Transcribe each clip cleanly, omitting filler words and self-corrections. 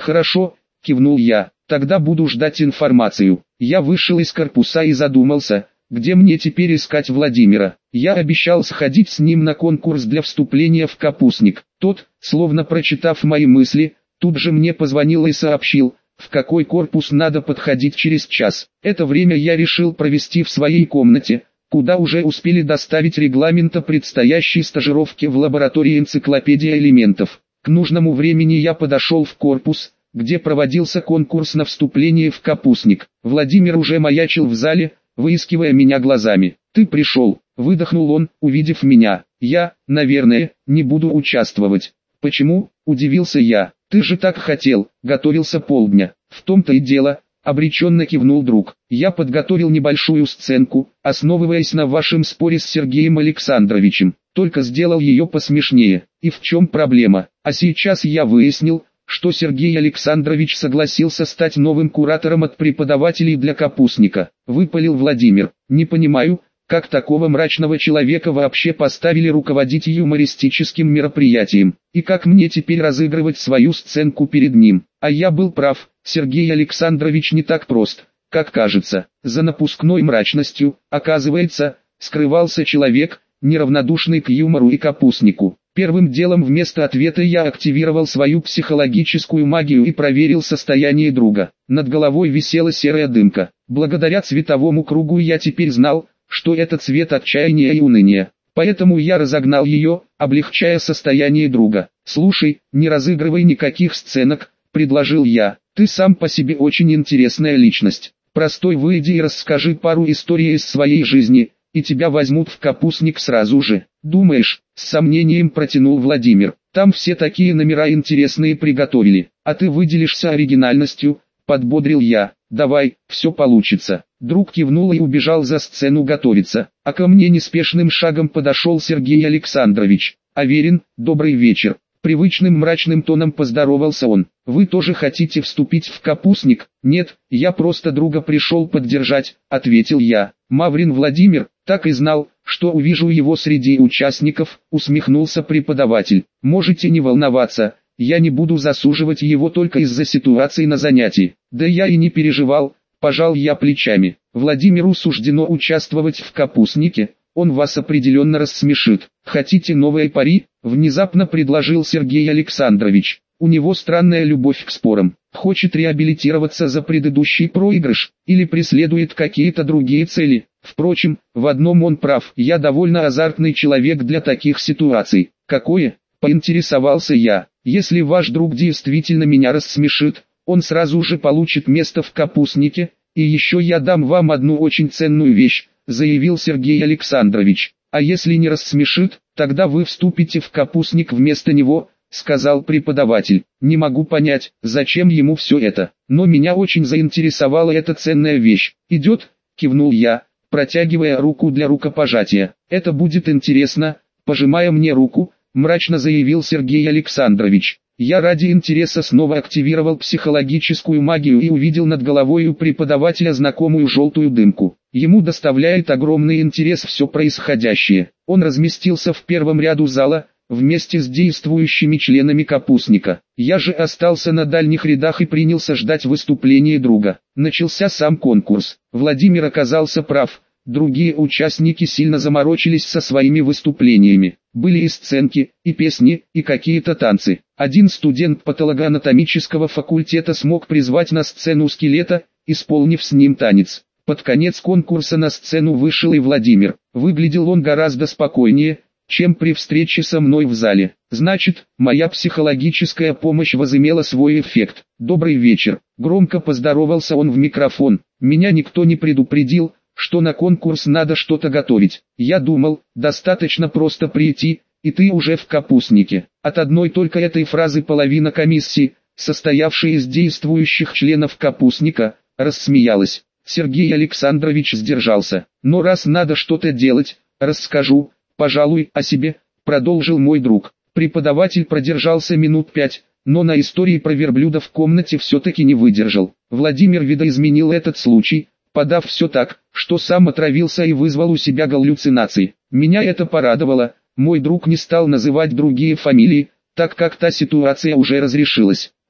Хорошо, кивнул я, тогда буду ждать информацию. Я вышел из корпуса и задумался, где мне теперь искать Владимира. Я обещал сходить с ним на конкурс для вступления в капустник. Тот, словно прочитав мои мысли, тут же мне позвонил и сообщил, в какой корпус надо подходить через час. Это время я решил провести в своей комнате, куда уже успели доставить регламента предстоящей стажировки в лаборатории энциклопедия элементов. К нужному времени я подошел в корпус, где проводился конкурс на вступление в капустник. Владимир уже маячил в зале, выискивая меня глазами. «Ты пришел», — выдохнул он, увидев меня. «Я, наверное, не буду участвовать». «Почему?» — удивился я. «Ты же так хотел, готовился полдня». «В том-то и дело», — обреченно кивнул друг. «Я подготовил небольшую сценку, основываясь на вашем споре с Сергеем Александровичем, только сделал ее посмешнее. И в чем проблема? А сейчас я выяснил, что Сергей Александрович согласился стать новым куратором от преподавателей для капустника», — выпалил Владимир. «Не понимаю, как такого мрачного человека вообще поставили руководить юмористическим мероприятием, и как мне теперь разыгрывать свою сценку перед ним. А я был прав, Сергей Александрович не так прост, как кажется. За напускной мрачностью, оказывается, скрывался человек, неравнодушный к юмору и капустнику». Первым делом вместо ответа я активировал свою психологическую магию и проверил состояние друга. Над головой висела серая дымка. Благодаря цветовому кругу я теперь знал, что это цвет отчаяния и уныния. Поэтому я разогнал ее, облегчая состояние друга. «Слушай, не разыгрывай никаких сценок», — предложил я. «Ты сам по себе очень интересная личность. Простой выйди и расскажи пару историй из своей жизни, и тебя возьмут в капустник сразу же». «Думаешь?» — с сомнением протянул Владимир. «Там все такие номера интересные приготовили, а ты выделишься оригинальностью», — подбодрил я. «Давай, все получится». Друг кивнул и убежал за сцену готовиться, а ко мне неспешным шагом подошел Сергей Александрович. «Аверин, добрый вечер». Привычным мрачным тоном поздоровался он. «Вы тоже хотите вступить в капустник?» «Нет, я просто друга пришел поддержать», — ответил я. «Маврин Владимир, так и знал, что увижу его среди участников», — усмехнулся преподаватель. «Можете не волноваться, я не буду засуживать его только из-за ситуации на занятии». «Да я и не переживал», — пожал я плечами. «Владимиру суждено участвовать в капустнике, он вас определенно рассмешит. Хотите новые пари?» — внезапно предложил Сергей Александрович. «У него странная любовь к спорам. Хочет реабилитироваться за предыдущий проигрыш, или преследует какие-то другие цели. Впрочем, в одном он прав, я довольно азартный человек для таких ситуаций». «Какое?» — поинтересовался я. «Если ваш друг действительно меня рассмешит, он сразу же получит место в капустнике, и еще я дам вам одну очень ценную вещь», — заявил Сергей Александрович. «А если не рассмешит, тогда вы вступите в капустник вместо него», — сказал преподаватель. «Не могу понять, зачем ему все это, но меня очень заинтересовала эта ценная вещь». «Идет?» — кивнул я, протягивая руку для рукопожатия. «Это будет интересно», — пожимая мне руку, мрачно заявил Сергей Александрович. Я ради интереса снова активировал психологическую магию и увидел над головой у преподавателя знакомую желтую дымку. Ему доставляет огромный интерес все происходящее. Он разместился в первом ряду зала, вместе с действующими членами капустника. Я же остался на дальних рядах и принялся ждать выступления друга. Начался сам конкурс. Владимир оказался прав. Другие участники сильно заморочились со своими выступлениями. Были и сценки, и песни, и какие-то танцы. Один студент патологоанатомического факультета смог призвать на сцену скелета, исполнив с ним танец. Под конец конкурса на сцену вышел и Владимир. Выглядел он гораздо спокойнее, чем при встрече со мной в зале. Значит, моя психологическая помощь возымела свой эффект. «Добрый вечер», — громко поздоровался он в микрофон. «Меня никто не предупредил, что на конкурс надо что-то готовить. Я думал, достаточно просто прийти, и ты уже в капустнике». От одной только этой фразы половина комиссии, состоявшей из действующих членов капустника, рассмеялась. Сергей Александрович сдержался. «Но раз надо что-то делать, расскажу, пожалуй, о себе», — продолжил мой друг. Преподаватель продержался минут 5, но на истории про верблюда в комнате все-таки не выдержал. Владимир видоизменил этот случай, подав все так, что сам отравился и вызвал у себя галлюцинации. Меня это порадовало, мой друг не стал называть другие фамилии, так как та ситуация уже разрешилась.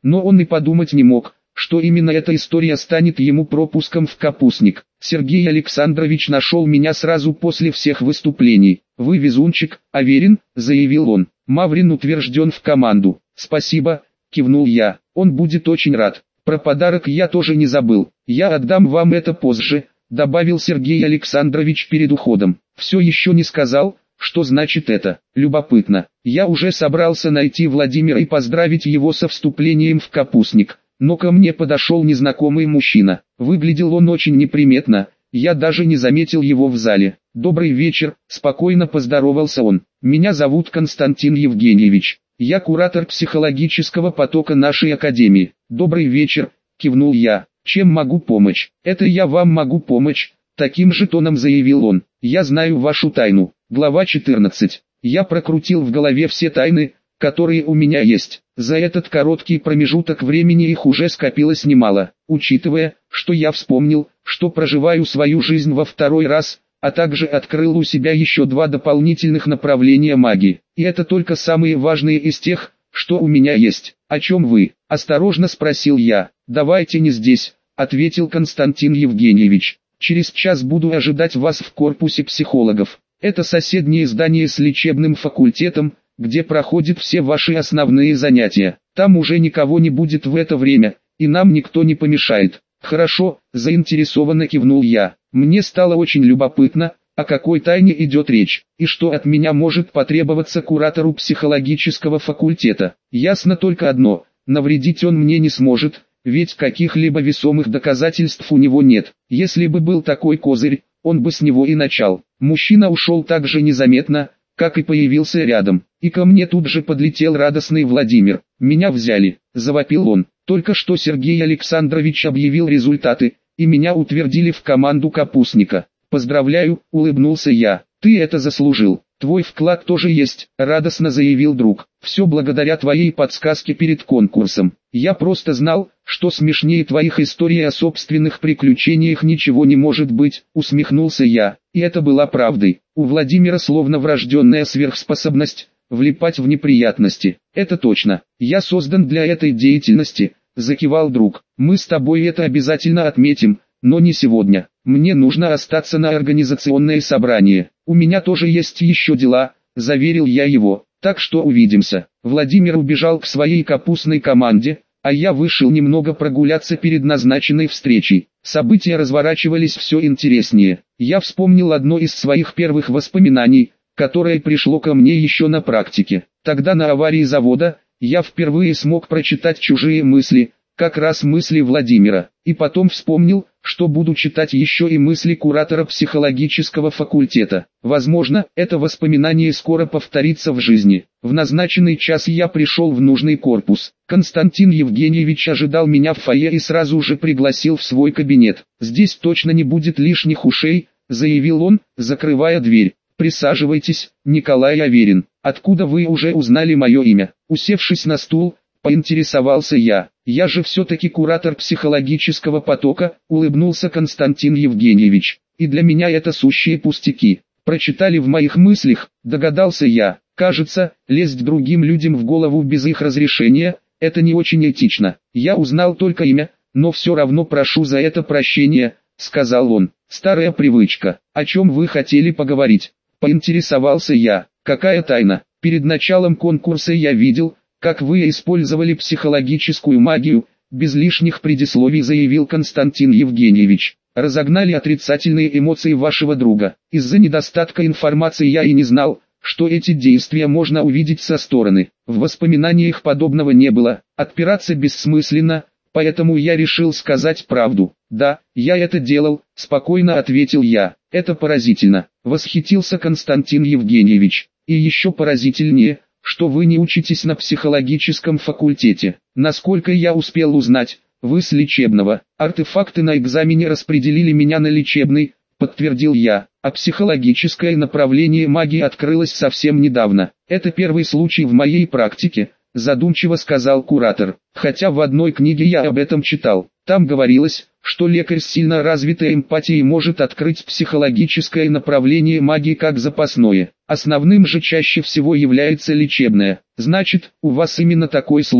Но он и подумать не мог, что именно эта история станет ему пропуском в капустник. Сергей Александрович нашел меня сразу после всех выступлений. «Вы везунчик, Аверин», — заявил он. «Маврин утвержден в команду». «Спасибо», — кивнул я. «Он будет очень рад. Про подарок я тоже не забыл. Я отдам вам это позже», — добавил Сергей Александрович перед уходом. «Все еще не сказал, что значит это. Любопытно. Я уже собрался найти Владимира и поздравить его со вступлением в капустник. Но ко мне подошел незнакомый мужчина. Выглядел он очень неприметно, я даже не заметил его в зале. «Добрый вечер», — спокойно поздоровался он. «Меня зовут Константин Евгеньевич. Я куратор психологического потока нашей академии». «Добрый вечер», — кивнул я. «Чем могу помочь?» «Это я вам могу помочь», — таким же тоном заявил он. «Я знаю вашу тайну». Глава 14. Я прокрутил в голове все тайны, которые у меня есть. За этот короткий промежуток времени их уже скопилось немало. Учитывая, что я вспомнил, что проживаю свою жизнь во второй раз, а также открыл у себя еще 2 дополнительных направления магии. И это только самые важные из тех, что у меня есть. «О чем вы?» – осторожно спросил я. «Давайте не здесь», – ответил Константин Евгеньевич. «Через час буду ожидать вас в корпусе психологов. Это соседнее здание с лечебным факультетом, где проходят все ваши основные занятия. Там уже никого не будет в это время, и нам никто не помешает». «Хорошо», – заинтересованно кивнул я. Мне стало очень любопытно, о какой тайне идет речь, и что от меня может потребоваться куратору психологического факультета. Ясно только одно – навредить он мне не сможет, ведь каких-либо весомых доказательств у него нет. Если бы был такой козырь, он бы с него и начал. Мужчина ушел так же незаметно, как и появился рядом, и ко мне тут же подлетел радостный Владимир. «Меня взяли», – завопил он. «Только что Сергей Александрович объявил результаты, и меня утвердили в команду капустника». «Поздравляю», – улыбнулся я. «Ты это заслужил. Твой вклад тоже есть», – радостно заявил друг. «Все благодаря твоей подсказке перед конкурсом. Я просто знал, что смешнее твоих историй о собственных приключениях ничего не может быть», – усмехнулся я. И это была правдой. У Владимира словно врожденная сверхспособность – влипать в неприятности. «Это точно. Я создан для этой деятельности», – закивал друг. «Мы с тобой это обязательно отметим, но не сегодня. Мне нужно остаться на организационное собрание. У меня тоже есть еще дела», – заверил я его. «Так что увидимся». Владимир убежал к своей капустной команде, а я вышел немного прогуляться перед назначенной встречей. События разворачивались все интереснее. Я вспомнил одно из своих первых воспоминаний, которое пришло ко мне еще на практике. Тогда на аварии завода я впервые смог прочитать чужие мысли, как раз мысли Владимира, и потом вспомнил, что буду читать еще и мысли куратора психологического факультета. Возможно, это воспоминание скоро повторится в жизни. В назначенный час я пришел в нужный корпус. Константин Евгеньевич ожидал меня в фойе и сразу же пригласил в свой кабинет. «Здесь точно не будет лишних ушей», — заявил он, закрывая дверь. «Присаживайтесь, Николай Аверин. Откуда вы уже узнали мое имя?» Усевшись на стул, поинтересовался я. «Я же все-таки куратор психологического потока», — улыбнулся Константин Евгеньевич. «И для меня это сущие пустяки. Прочитали в моих мыслях», — догадался я. «Кажется, лезть другим людям в голову без их разрешения — это не очень этично. Я узнал только имя, но все равно прошу за это прощения», — сказал он. «Старая привычка. О чем вы хотели поговорить?» Поинтересовался я. «Какая тайна? Перед началом конкурса я видел, как вы использовали психологическую магию», — без лишних предисловий заявил Константин Евгеньевич. «Разогнали отрицательные эмоции вашего друга. Из-за недостатка информации я и не знал, что эти действия можно увидеть со стороны. В воспоминаниях подобного не было. Отпираться бессмысленно, поэтому я решил сказать правду». «Да, я это делал», — спокойно ответил я. «Это поразительно», — восхитился Константин Евгеньевич. «И еще поразительнее, что вы не учитесь на психологическом факультете. Насколько я успел узнать, вы с лечебного. Артефакты на экзамене распределили меня на лечебный», — подтвердил я. «А психологическое направление магии открылось совсем недавно. Это первый случай в моей практике», — задумчиво сказал куратор. «Хотя в одной книге я об этом читал. Там говорилось, что лекарь с сильно развитой эмпатией может открыть психологическое направление магии как запасное. Основным же чаще всего является лечебное. Значит, у вас именно такой случай».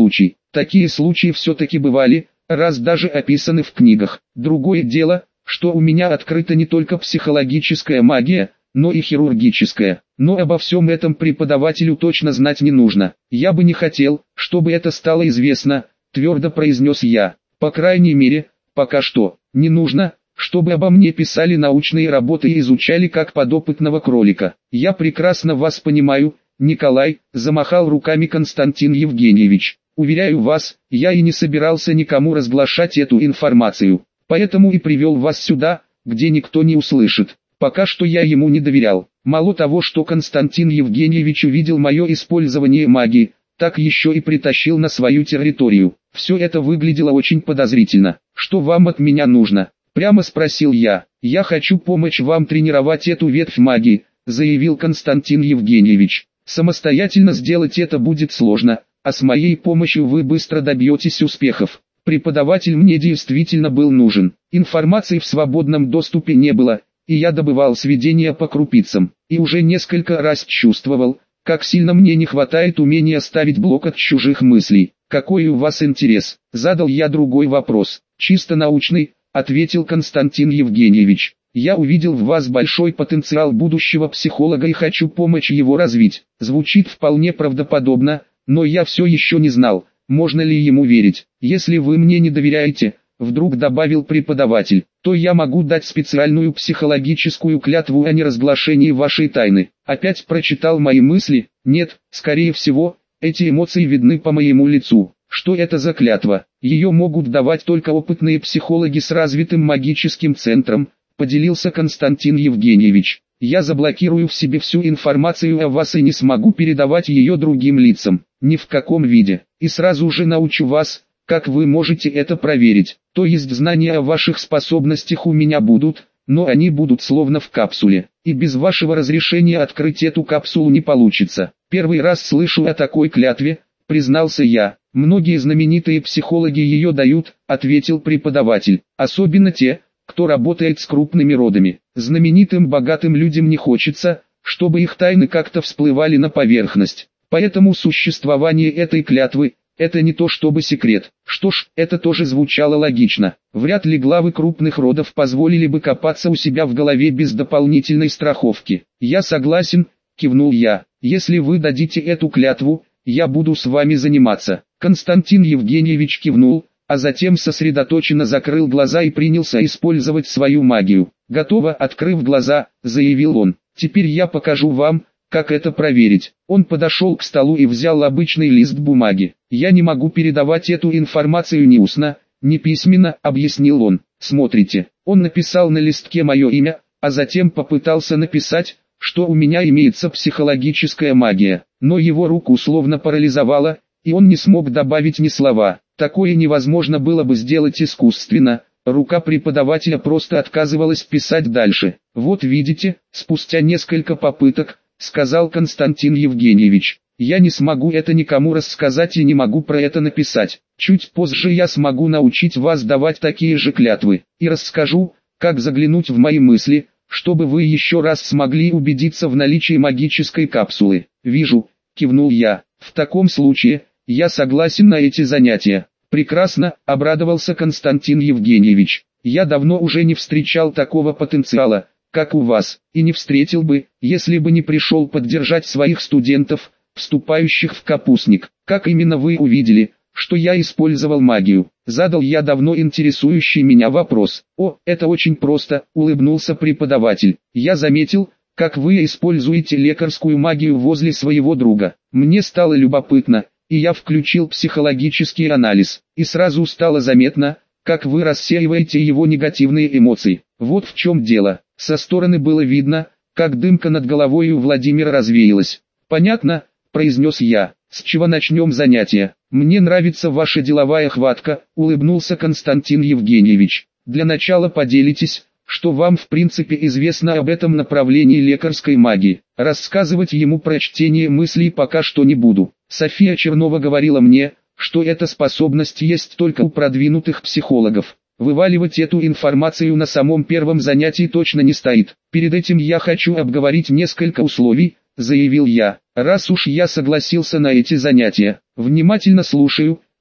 Такие случаи все-таки бывали, раз даже описаны в книгах. Другое дело, что у меня открыта не только психологическая магия, но и хирургическая. Но обо всем этом преподавателю точно знать не нужно. Я бы не хотел, чтобы это стало известно, твердо произнес я. По крайней мере, пока что. Не нужно, чтобы обо мне писали научные работы и изучали как подопытного кролика. Я прекрасно вас понимаю, Николай, замахал руками Константин Евгеньевич. Уверяю вас, я и не собирался никому разглашать эту информацию. Поэтому и привел вас сюда, где никто не услышит. Пока что я ему не доверял. Мало того, что Константин Евгеньевич увидел мое использование магии, так еще и притащил на свою территорию. Все это выглядело очень подозрительно. «Что вам от меня нужно?» — прямо спросил я. «Я хочу помочь вам тренировать эту ветвь магии», — заявил Константин Евгеньевич. «Самостоятельно сделать это будет сложно, а с моей помощью вы быстро добьетесь успехов». Преподаватель мне действительно был нужен. Информации в свободном доступе не было, и я добывал сведения по крупицам. И уже несколько раз чувствовал, как сильно мне не хватает умения ставить блок от чужих мыслей. «Какой у вас интерес?» — задал я другой вопрос. «Чисто научный», — ответил Константин Евгеньевич. «Я увидел в вас большой потенциал будущего психолога и хочу помочь его развить». Звучит вполне правдоподобно, но я все еще не знал, можно ли ему верить. «Если вы мне не доверяете», — вдруг добавил преподаватель, «то я могу дать специальную психологическую клятву о неразглашении вашей тайны». Опять прочитал мои мысли? Нет, скорее всего, эти эмоции видны по моему лицу. Что это за клятва? Ее могут давать только опытные психологи с развитым магическим центром, поделился Константин Евгеньевич. Я заблокирую в себе всю информацию о вас и не смогу передавать ее другим лицам, ни в каком виде. И сразу же научу вас, как вы можете это проверить. То есть знания о ваших способностях у меня будут, но они будут словно в капсуле. И без вашего разрешения открыть эту капсулу не получится. Первый раз слышу о такой клятве, признался я. Многие знаменитые психологи ее дают, ответил преподаватель. Особенно те, кто работает с крупными родами. Знаменитым богатым людям не хочется, чтобы их тайны как-то всплывали на поверхность. Поэтому существование этой клятвы – это не то чтобы секрет. Что ж, это тоже звучало логично. Вряд ли главы крупных родов позволили бы копаться у себя в голове без дополнительной страховки. «Я согласен», – кивнул я. «Если вы дадите эту клятву, я буду с вами заниматься». Константин Евгеньевич кивнул, а затем сосредоточенно закрыл глаза и принялся использовать свою магию. «Готово», — открыв глаза, заявил он. «Теперь я покажу вам, как это проверить». Он подошел к столу и взял обычный лист бумаги. «Я не могу передавать эту информацию ни устно, ни письменно», — объяснил он. «Смотрите». Он написал на листке мое имя, а затем попытался написать, что у меня имеется психологическая магия. Но его руку словно парализовало, и он не смог добавить ни слова. Такое невозможно было бы сделать искусственно, рука преподавателя просто отказывалась писать дальше. «Вот видите», спустя несколько попыток, сказал Константин Евгеньевич, «я не смогу это никому рассказать и не могу про это написать. Чуть позже я смогу научить вас давать такие же клятвы, и расскажу, как заглянуть в мои мысли, чтобы вы еще раз смогли убедиться в наличии магической капсулы». «Вижу», кивнул я, «в таком случае, я согласен на эти занятия». «Прекрасно», — обрадовался Константин Евгеньевич. «Я давно уже не встречал такого потенциала, как у вас, и не встретил бы, если бы не пришел поддержать своих студентов, вступающих в капустник. Как именно вы увидели, что я использовал магию?» Задал я давно интересующий меня вопрос. «О, это очень просто», — улыбнулся преподаватель. «Я заметил, как вы используете лекарскую магию возле своего друга. Мне стало любопытно, и я включил психологический анализ, и сразу стало заметно, как вы рассеиваете его негативные эмоции. Вот в чем дело». Со стороны было видно, как дымка над головой у Владимира развеялась. «Понятно», — произнес я. «С чего начнем занятие?» «Мне нравится ваша деловая хватка», — улыбнулся Константин Евгеньевич. «Для начала поделитесь, что вам в принципе известно об этом направлении лекарской магии». Рассказывать ему про чтение мыслей пока что не буду. София Чернова говорила мне, что эта способность есть только у продвинутых психологов. Вываливать эту информацию на самом первом занятии точно не стоит. «Перед этим я хочу обговорить несколько условий», — заявил я. «Раз уж я согласился на эти занятия, внимательно слушаю»,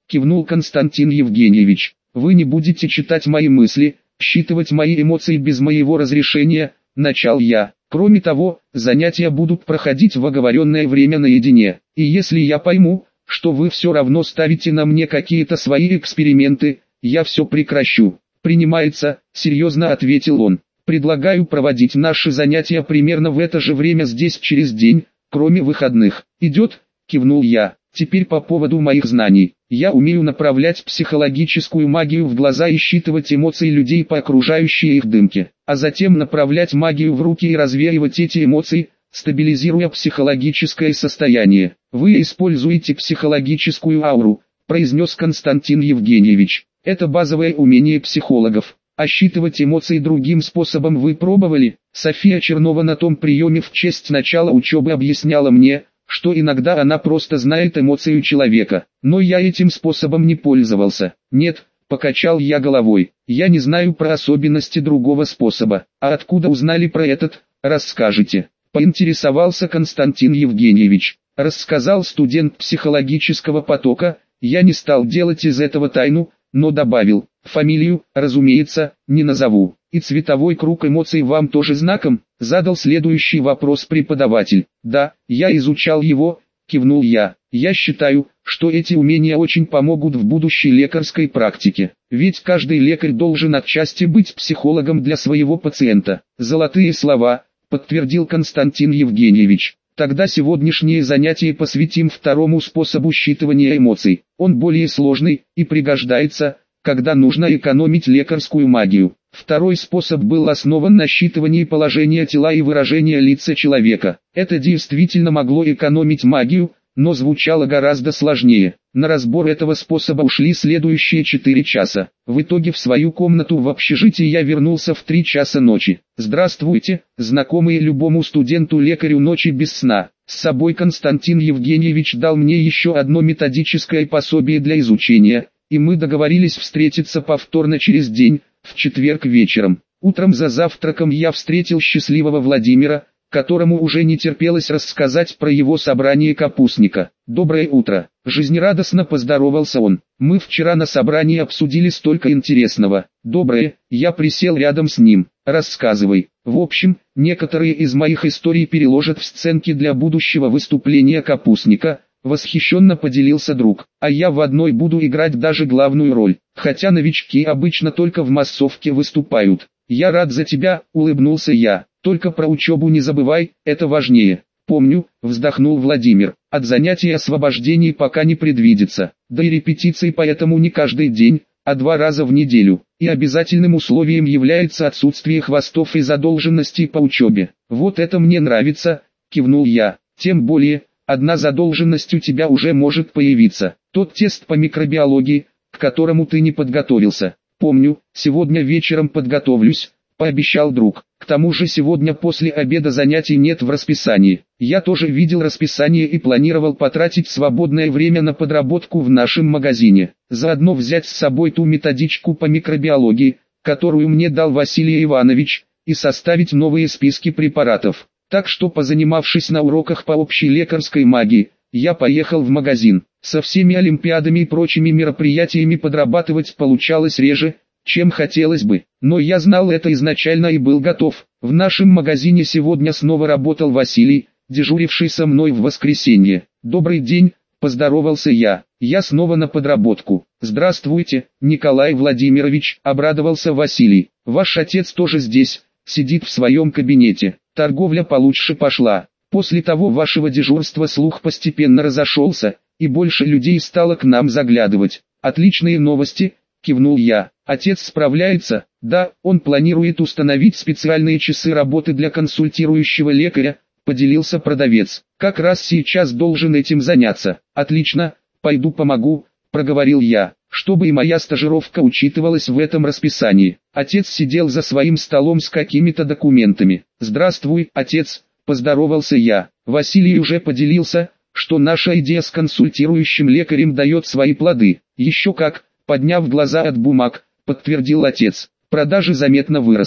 кивнул Константин Евгеньевич. Вы не будете читать мои мысли, считывать мои эмоции без моего разрешения, начал я. Кроме того, занятия будут проходить в оговоренное время наедине. И если я пойму, что вы все равно ставите на мне какие-то свои эксперименты, я все прекращу. Принимается, серьезно ответил он. Предлагаю проводить наши занятия примерно в это же время здесь через день, кроме выходных. Идет? Кивнул я. Теперь по поводу моих знаний. Я умею направлять психологическую магию в глаза и считывать эмоции людей по окружающей их дымке, а затем направлять магию в руки и развеивать эти эмоции, стабилизируя психологическое состояние. Вы используете психологическую ауру, произнес Константин Евгеньевич. Это базовое умение психологов. А считывать эмоции другим способом вы пробовали? София Чернова на том приеме в честь начала учебы объясняла мне, что иногда она просто знает эмоцию человека, но я этим способом не пользовался. Нет, покачал я головой, я не знаю про особенности другого способа. А откуда узнали про этот, расскажете? Поинтересовался Константин Евгеньевич. Рассказал студент психологического потока, я не стал делать из этого тайну, но добавил, фамилию, разумеется, не назову. И цветовой круг эмоций вам тоже знаком? Задал следующий вопрос преподаватель. Да, я изучал его, кивнул я. Я считаю, что эти умения очень помогут в будущей лекарской практике. Ведь каждый лекарь должен отчасти быть психологом для своего пациента. Золотые слова, подтвердил Константин Евгеньевич. Тогда сегодняшнее занятие посвятим второму способу считывания эмоций. Он более сложный и пригождается, когда нужно экономить лекарскую магию. Второй способ был основан на считывании положения тела и выражения лица человека. Это действительно могло экономить магию, но звучало гораздо сложнее. На разбор этого способа ушли следующие 4 часа. В итоге в свою комнату в общежитии я вернулся в 3 часа ночи. Здравствуйте, знакомые любому студенту-лекарю ночи без сна. С собой Константин Евгеньевич дал мне еще одно методическое пособие для изучения, и мы договорились встретиться повторно через день, в четверг вечером. Утром за завтраком я встретил счастливого Владимира, которому уже не терпелось рассказать про его собрание капустника. «Доброе утро!» – жизнерадостно поздоровался он. «Мы вчера на собрании обсудили столько интересного». «Доброе!» – я присел рядом с ним. «Рассказывай». В общем, некоторые из моих историй переложат в сценки для будущего выступления капустника. Восхищенно поделился друг. А я в одной буду играть даже главную роль. Хотя новички обычно только в массовке выступают. Я рад за тебя, улыбнулся я. Только про учебу не забывай, это важнее. Помню, вздохнул Владимир. От занятий освобождений пока не предвидится. Да и репетиции поэтому не каждый день, а 2 раза в неделю. И обязательным условием является отсутствие хвостов и задолженностей по учебе. Вот это мне нравится, кивнул я. Тем более, одна задолженность у тебя уже может появиться. Тот тест по микробиологии, к которому ты не подготовился. Помню, сегодня вечером подготовлюсь, пообещал друг. К тому же сегодня после обеда занятий нет в расписании. Я тоже видел расписание и планировал потратить свободное время на подработку в нашем магазине. Заодно взять с собой ту методичку по микробиологии, которую мне дал Василий Иванович, и составить новые списки препаратов. Так что, позанимавшись на уроках по общей лекарской магии, я поехал в магазин. Со всеми олимпиадами и прочими мероприятиями подрабатывать получалось реже, чем хотелось бы. Но я знал это изначально и был готов. В нашем магазине сегодня снова работал Василий, дежуривший со мной в воскресенье. «Добрый день», – поздоровался я. «Я снова на подработку». «Здравствуйте, Николай Владимирович», – обрадовался Василий. «Ваш отец тоже здесь, сидит в своем кабинете. Торговля получше пошла. После того вашего дежурства слух постепенно разошелся, и больше людей стало к нам заглядывать. Отличные новости», – кивнул я. «Отец справляется?» «Да, он планирует установить специальные часы работы для консультирующего лекаря», – поделился продавец. «Как раз сейчас должен этим заняться». «Отлично, пойду помогу», – проговорил я, чтобы и моя стажировка учитывалась в этом расписании. Отец сидел за своим столом с какими-то документами. «Здравствуй, отец», – поздоровался я. Василий уже поделился, что наша идея с консультирующим лекарем дает свои плоды. «Еще как», – подняв глаза от бумаг, подтвердил отец. «Продажи заметно выросли.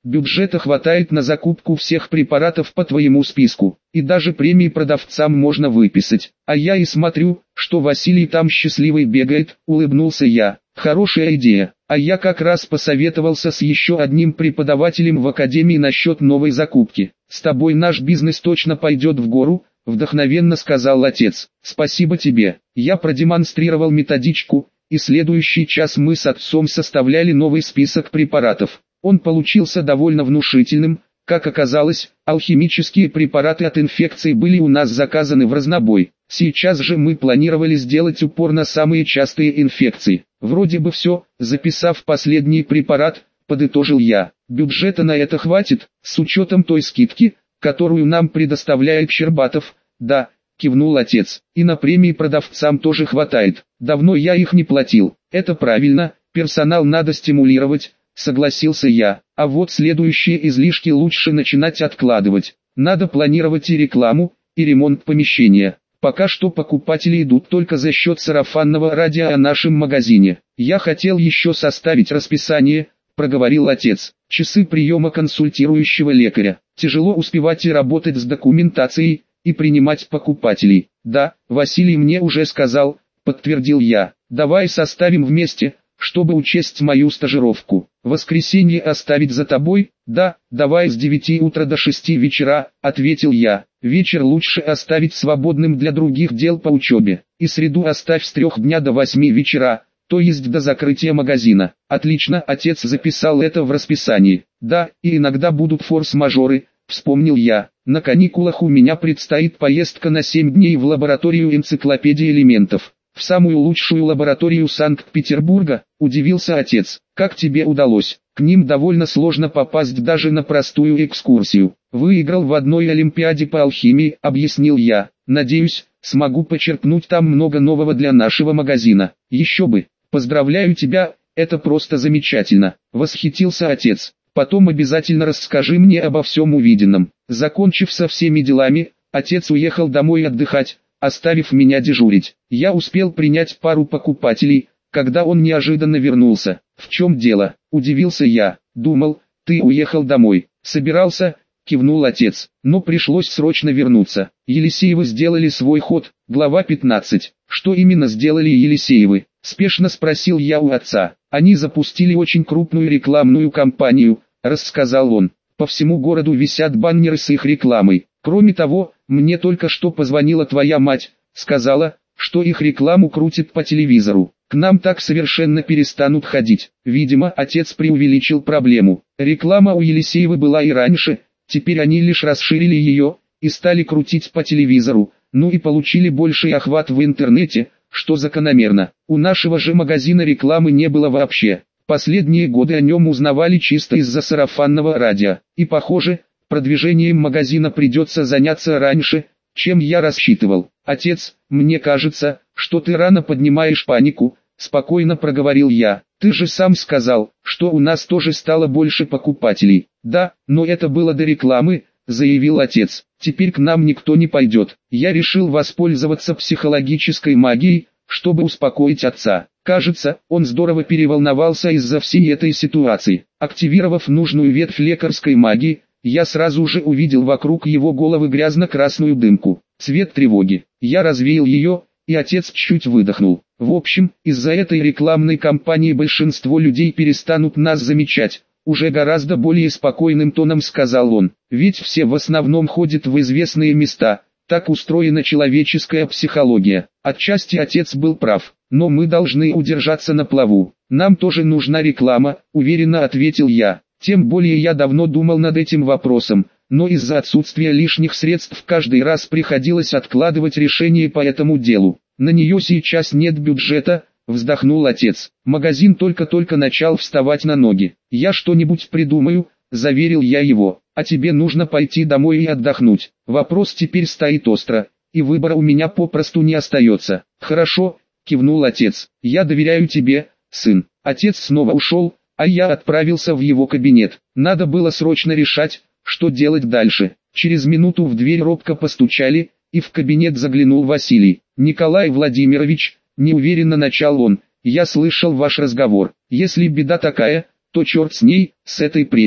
Бюджета хватает на закупку всех препаратов по твоему списку, и даже премии продавцам можно выписать. А я и смотрю, что Василий там счастливый бегает, улыбнулся я. Хорошая идея. А я как раз посоветовался с еще одним преподавателем в академии насчет новой закупки. С тобой наш бизнес точно пойдет в гору, вдохновенно сказал отец. Спасибо тебе. Я продемонстрировал методичку, и следующий час мы с отцом составляли новый список препаратов. Он получился довольно внушительным. Как оказалось, алхимические препараты от инфекций были у нас заказаны в разнобой. Сейчас же мы планировали сделать упор на самые частые инфекции. Вроде бы все, записав последний препарат, подытожил я. Бюджета на это хватит, с учетом той скидки, которую нам предоставляет Щербатов. Да, кивнул отец, и на премии продавцам тоже хватает. Давно я их не платил. Это правильно, персонал надо стимулировать, согласился я. А вот следующие излишки лучше начинать откладывать. Надо планировать и рекламу, и ремонт помещения. Пока что покупатели идут только за счет сарафанного радио о нашем магазине. Я хотел еще составить расписание, проговорил отец. Часы приема консультирующего лекаря. Тяжело успевать и работать с документацией, и принимать покупателей. Да, Василий мне уже сказал, подтвердил я. Давай составим вместе, чтобы учесть мою стажировку. Воскресенье оставить за тобой? Да, давай с 9 утра до 6 вечера, ответил я. Вечер лучше оставить свободным для других дел по учебе. И среду оставь с 3 дня до 8 вечера, то есть до закрытия магазина. Отлично, отец записал это в расписании. Да, и иногда будут форс-мажоры, вспомнил я. На каникулах у меня предстоит поездка на 7 дней в лабораторию энциклопедии элементов. В самую лучшую лабораторию Санкт-Петербурга, удивился отец. Как тебе удалось? К ним довольно сложно попасть даже на простую экскурсию. Выиграл в одной олимпиаде по алхимии, объяснил я. Надеюсь, смогу почерпнуть там много нового для нашего магазина. Еще бы. Поздравляю тебя, это просто замечательно. Восхитился отец. Потом обязательно расскажи мне обо всем увиденном. Закончив со всеми делами, отец уехал домой отдыхать, оставив меня дежурить. Я успел принять пару покупателей, когда он неожиданно вернулся. «В чем дело?» – удивился я. «Думал, ты уехал домой». «Собирался», – кивнул отец, – «но пришлось срочно вернуться». Елисеевы сделали свой ход. Глава 15. «Что именно сделали Елисеевы?» – спешно спросил я у отца. «Они запустили очень крупную рекламную кампанию», – рассказал он. «По всему городу висят баннеры с их рекламой. Кроме того, мне только что позвонила твоя мать, сказала, что их рекламу крутят по телевизору. К нам так совершенно перестанут ходить». Видимо, отец преувеличил проблему. Реклама у Елисеева была и раньше, теперь они лишь расширили ее, и стали крутить по телевизору, ну и получили больший охват в интернете, что закономерно. У нашего же магазина рекламы не было вообще. Последние годы о нем узнавали чисто из-за сарафанного радио. И похоже, продвижением магазина придется заняться раньше, чем я рассчитывал. «Отец, мне кажется, что ты рано поднимаешь панику», – спокойно проговорил я. «Ты же сам сказал, что у нас тоже стало больше покупателей». «Да, но это было до рекламы», – заявил отец. «Теперь к нам никто не пойдет». Я решил воспользоваться психологической магией, чтобы успокоить отца. Кажется, он здорово переволновался из-за всей этой ситуации. Активировав нужную ветвь лекарской магии, я сразу же увидел вокруг его головы грязно-красную дымку. Цвет тревоги. Я развеял ее, и отец чуть выдохнул. В общем, из-за этой рекламной кампании большинство людей перестанут нас замечать. Уже гораздо более спокойным тоном сказал он. Ведь все в основном ходят в известные места. Так устроена человеческая психология. Отчасти отец был прав, но мы должны удержаться на плаву. Нам тоже нужна реклама, уверенно ответил я. Тем более я давно думал над этим вопросом, но из-за отсутствия лишних средств каждый раз приходилось откладывать решение по этому делу. На нее сейчас нет бюджета, вздохнул отец. Магазин только-только начал вставать на ноги. Я что-нибудь придумаю, заверил я его. А тебе нужно пойти домой и отдохнуть. Вопрос теперь стоит остро, и выбора у меня попросту не остается. Хорошо, кивнул отец. Я доверяю тебе, сын. Отец снова ушел, а я отправился в его кабинет. Надо было срочно решать, что делать дальше. Через минуту в дверь робко постучали, и в кабинет заглянул Василий. «Николай Владимирович», неуверенно начал он, — «я слышал ваш разговор. Если беда такая, то черт с ней, с этой премией.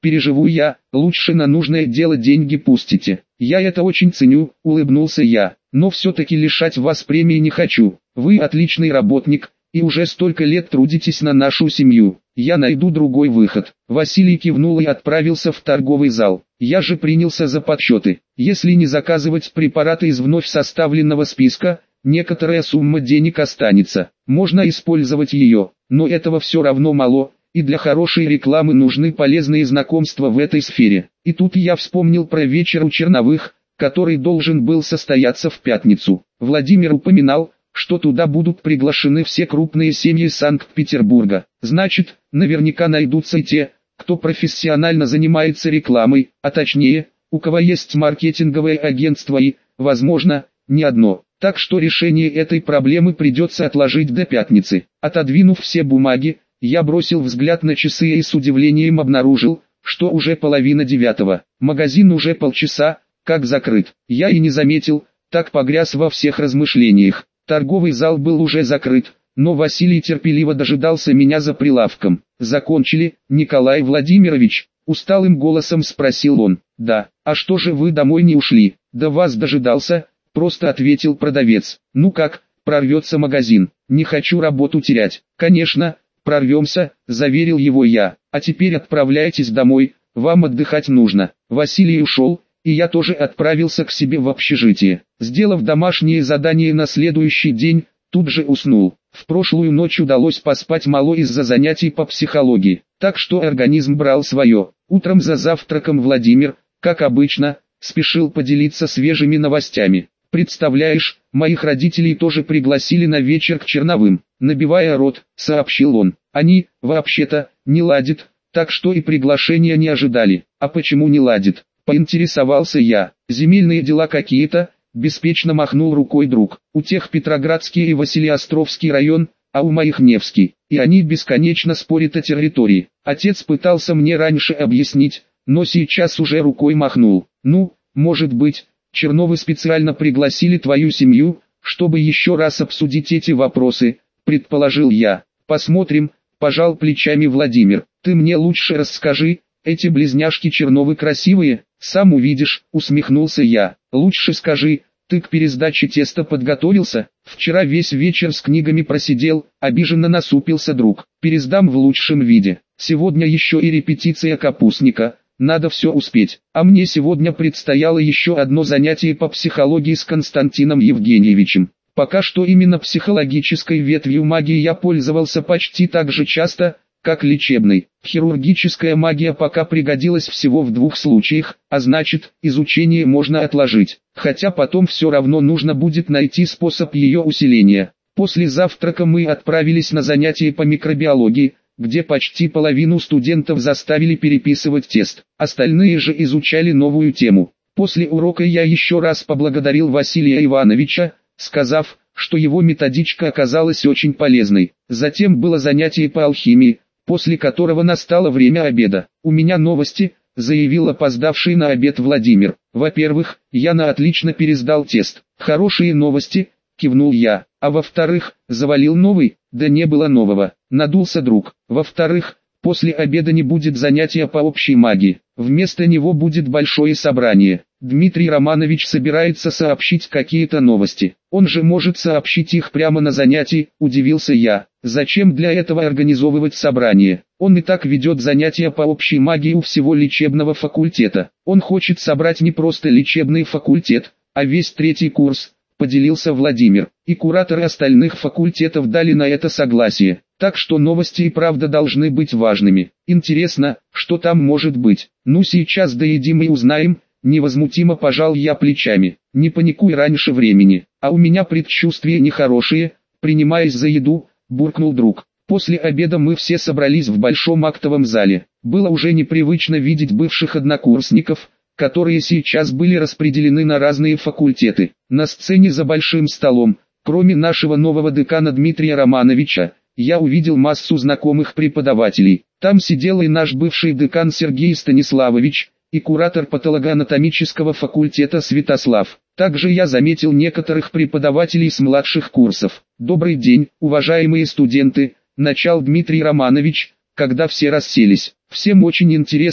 переживу я, лучше на нужное дело деньги пустите. Я это очень ценю, улыбнулся я, но все-таки лишать вас премии не хочу. Вы отличный работник, и уже столько лет трудитесь на нашу семью. Я найду другой выход. Василий кивнул и отправился в торговый зал. Я же принялся за подсчеты. Если не заказывать препараты из вновь составленного списка, некоторая сумма денег останется. Можно использовать ее, но этого все равно мало, и для хорошей рекламы нужны полезные знакомства в этой сфере. И тут я вспомнил про вечер у Черновых, который должен был состояться в пятницу. Владимир упоминал, что туда будут приглашены все крупные семьи Санкт-Петербурга. Значит, наверняка найдутся и те, кто профессионально занимается рекламой, а точнее, у кого есть маркетинговое агентство и, возможно, не одно. Так что решение этой проблемы придется отложить до пятницы. Отодвинув все бумаги, я бросил взгляд на часы и с удивлением обнаружил, что уже 8:30. Магазин уже полчаса, как закрыт. Я и не заметил, так погряз во всех размышлениях. Торговый зал был уже закрыт, но Василий терпеливо дожидался меня за прилавком. «Закончили, Николай Владимирович?» — усталым голосом спросил он. «Да, а что же вы домой не ушли?» «Да вас дожидался», — просто ответил продавец. «Ну как, прорвется магазин? Не хочу работу терять». «Конечно, прорвемся», — заверил его я. «А теперь отправляйтесь домой, вам отдыхать нужно». Василий ушел, и я тоже отправился к себе в общежитие. Сделав домашнее задание на следующий день, тут же уснул. В прошлую ночь удалось поспать мало из-за занятий по психологии, так что организм брал свое. Утром за завтраком Владимир, как обычно, спешил поделиться свежими новостями. «Представляешь, моих родителей тоже пригласили на вечер к Черновым», набивая рот, сообщил он. «Они, вообще-то, не ладят, так что и приглашения не ожидали». «А почему не ладят?» — поинтересовался я. «Земельные дела какие-то», — беспечно махнул рукой друг. «У тех Петроградский и Василиостровский район, а у моих Невский, и они бесконечно спорят о территории». Отец пытался мне раньше объяснить, но сейчас уже рукой махнул. «Ну, может быть, Черновы специально пригласили твою семью, чтобы еще раз обсудить эти вопросы», — предположил я. «Посмотрим», — пожал плечами Владимир. «Ты мне лучше расскажи, эти близняшки Черновы красивые?» «Сам увидишь», — усмехнулся я. «Лучше скажи, ты к пересдаче теста подготовился?» «Вчера весь вечер с книгами просидел», — обиженно насупился друг. «Пересдам в лучшем виде. Сегодня еще и репетиция капустника, надо все успеть. А мне сегодня предстояло еще одно занятие по психологии с Константином Евгеньевичем. Пока что именно психологической ветвью магии я пользовался почти так же часто, как лечебной. Хирургическая магия пока пригодилась всего в 2 случаях, а значит, изучение можно отложить. Хотя потом все равно нужно будет найти способ ее усиления. После завтрака мы отправились на занятия по микробиологии, где почти половину студентов заставили переписывать тест. Остальные же изучали новую тему. После урока я еще раз поблагодарил Василия Ивановича, сказав, что его методичка оказалась очень полезной. Затем было занятие по алхимии, после которого настало время обеда. «У меня новости», — заявил опоздавший на обед Владимир. «Во-первых, я на отлично пересдал тест». «Хорошие новости», — кивнул я. «А во-вторых, завалил новый?» «Да не было нового», — надулся друг. «Во-вторых, после обеда не будет занятия по общей магии. Вместо него будет большое собрание. Дмитрий Романович собирается сообщить какие-то новости. Он же может сообщить их прямо на занятии», — удивился я. «Зачем для этого организовывать собрание? Он и так ведет занятия по общей магии у всего лечебного факультета. Он хочет собрать не просто лечебный факультет, а весь 3-й курс», — поделился Владимир. «И кураторы остальных факультетов дали на это согласие. Так что новости и правда должны быть важными. Интересно, что там может быть? Ну сейчас доедим и узнаем». Невозмутимо пожал я плечами. «Не паникуй раньше времени, а у меня предчувствия нехорошие», — принимаясь за еду, буркнул друг. После обеда мы все собрались в большом актовом зале. Было уже непривычно видеть бывших однокурсников, которые сейчас были распределены на разные факультеты. На сцене за большим столом, кроме нашего нового декана Дмитрия Романовича, я увидел массу знакомых преподавателей. Там сидел и наш бывший декан Сергей Станиславович, и куратор патологоанатомического факультета Святослав. Также я заметил некоторых преподавателей с младших курсов. «Добрый день, уважаемые студенты», — начал Дмитрий Романович, когда все расселись. «Всем очень интересно,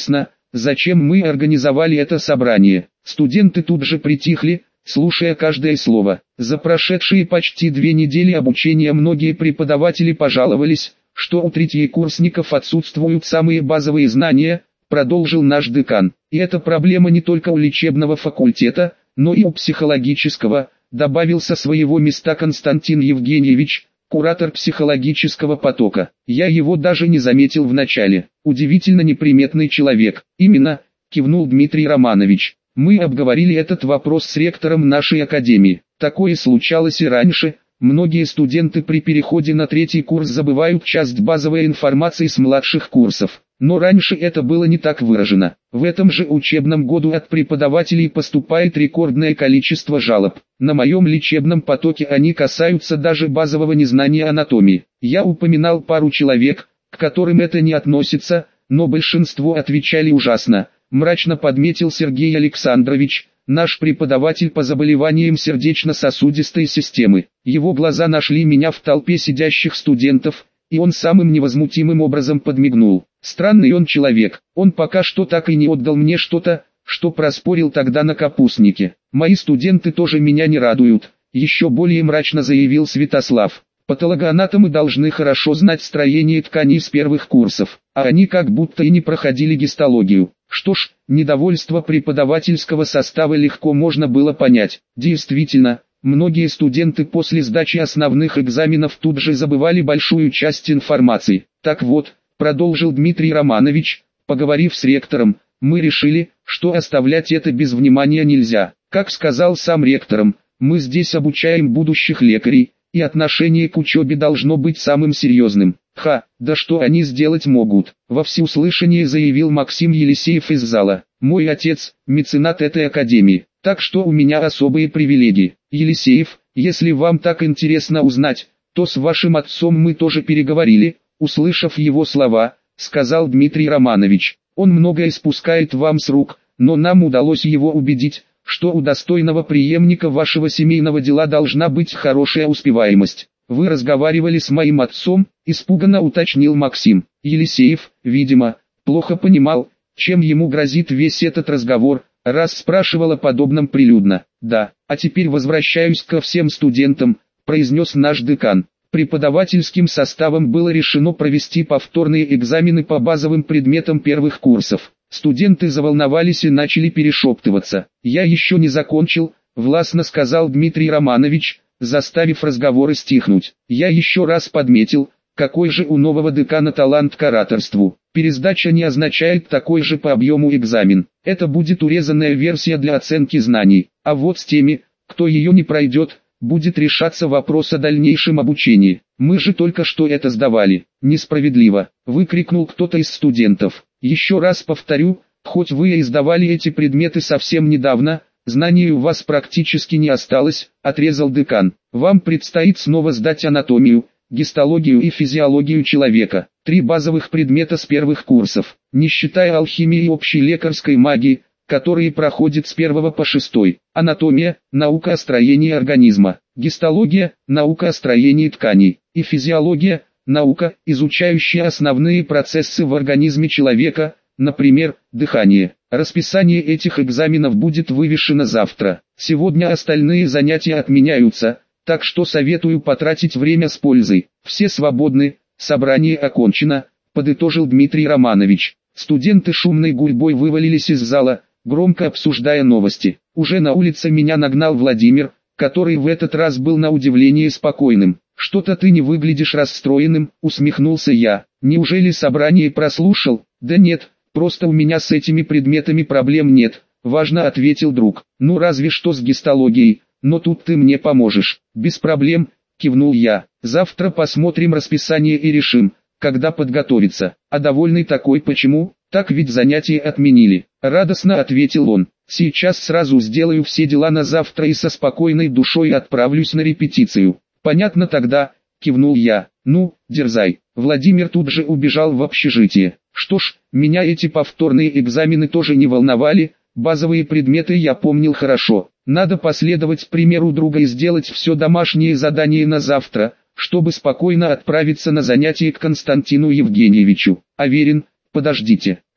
зачем мы организовали это собрание. Студенты тут же притихли, слушая каждое слово. За прошедшие почти 2 недели обучения многие преподаватели пожаловались, что у третьекурсников отсутствуют самые базовые знания, продолжил наш декан. И это проблема не только у лечебного факультета, но и у психологического, добавил со своего места Константин Евгеньевич, куратор психологического потока. Я его даже не заметил в начале. Удивительно неприметный человек. Именно, кивнул Дмитрий Романович. Мы обговорили этот вопрос с ректором нашей академии. Такое случалось и раньше. Многие студенты при переходе на 3-й курс забывают часть базовой информации с младших курсов. Но раньше это было не так выражено. В этом же учебном году от преподавателей поступает рекордное количество жалоб. На моем лечебном потоке они касаются даже базового незнания анатомии. Я упоминал пару человек, к которым это не относится, но большинство отвечали ужасно. Мрачно подметил Сергей Александрович, наш преподаватель по заболеваниям сердечно-сосудистой системы. Его глаза нашли меня в толпе сидящих студентов, и он самым невозмутимым образом подмигнул. Странный он человек, он пока что так и не отдал мне что-то, что проспорил тогда на капустнике. Мои студенты тоже меня не радуют, еще более мрачно заявил Святослав. Патологоанатомы должны хорошо знать строение тканей с первых курсов, а они как будто и не проходили гистологию. Что ж, недовольство преподавательского состава легко можно было понять. Действительно, многие студенты после сдачи основных экзаменов тут же забывали большую часть информации. Так вот, продолжил Дмитрий Романович, поговорив с ректором, мы решили, что оставлять это без внимания нельзя. Как сказал сам ректором, мы здесь обучаем будущих лекарей, и отношение к учебе должно быть самым серьезным. Да что они сделать могут? Во всеуслышание заявил Максим Елисеев из зала. Мой отец, меценат этой академии, так что у меня особые привилегии. Елисеев, если вам так интересно узнать, то с вашим отцом мы тоже переговорили. Услышав его слова, сказал Дмитрий Романович, он многое спускает вам с рук, но нам удалось его убедить, что у достойного преемника вашего семейного дела должна быть хорошая успеваемость. Вы разговаривали с моим отцом, испуганно уточнил Максим. Елисеев, видимо, плохо понимал, чем ему грозит весь этот разговор, раз спрашивал о подобном прилюдно. Да, а теперь возвращаюсь ко всем студентам, произнес наш декан. Преподавательским составом было решено провести повторные экзамены по базовым предметам первых курсов. Студенты заволновались и начали перешептываться. «Я еще не закончил», — властно сказал Дмитрий Романович, заставив разговоры стихнуть. Я еще раз подметил, какой же у нового декана талант к ораторству. Пересдача не означает такой же по объему экзамен. Это будет урезанная версия для оценки знаний. А вот с теми, кто ее не пройдет, будет решаться вопрос о дальнейшем обучении. Мы же только что это сдавали. Несправедливо, выкрикнул кто-то из студентов. Еще раз повторю, хоть вы и сдавали эти предметы совсем недавно, знаний у вас практически не осталось, отрезал декан. Вам предстоит снова сдать анатомию, гистологию и физиологию человека. 3 базовых предмета с первых курсов, не считая алхимии и общей лекарской магии, которые проходят с 1 по 6. Анатомия – наука о строении организма, гистология – наука о строении тканей, и физиология – наука, изучающая основные процессы в организме человека, например, дыхание. Расписание этих экзаменов будет вывешено завтра. Сегодня остальные занятия отменяются, так что советую потратить время с пользой. Все свободны, собрание окончено, подытожил Дмитрий Романович. Студенты шумной гурьбой вывалились из зала, громко обсуждая новости. Уже на улице меня нагнал Владимир, который в этот раз был на удивление спокойным. «Что-то ты не выглядишь расстроенным», — усмехнулся я. «Неужели собрание прослушал?» «Да нет, просто у меня с этими предметами проблем нет», — важно ответил друг. «Ну разве что с гистологией, но тут ты мне поможешь». «Без проблем», — кивнул я. «Завтра посмотрим расписание и решим, когда подготовиться». «А довольный такой почему? Так ведь занятия отменили», — радостно ответил он. «Сейчас сразу сделаю все дела на завтра и со спокойной душой отправлюсь на репетицию». «Понятно тогда», — кивнул я. «Ну, дерзай». Владимир тут же убежал в общежитие. Что ж, меня эти повторные экзамены тоже не волновали, базовые предметы я помнил хорошо. Надо последовать примеру друга и сделать все домашние задания на завтра, чтобы спокойно отправиться на занятия к Константину Евгеньевичу. Аверин, подождите,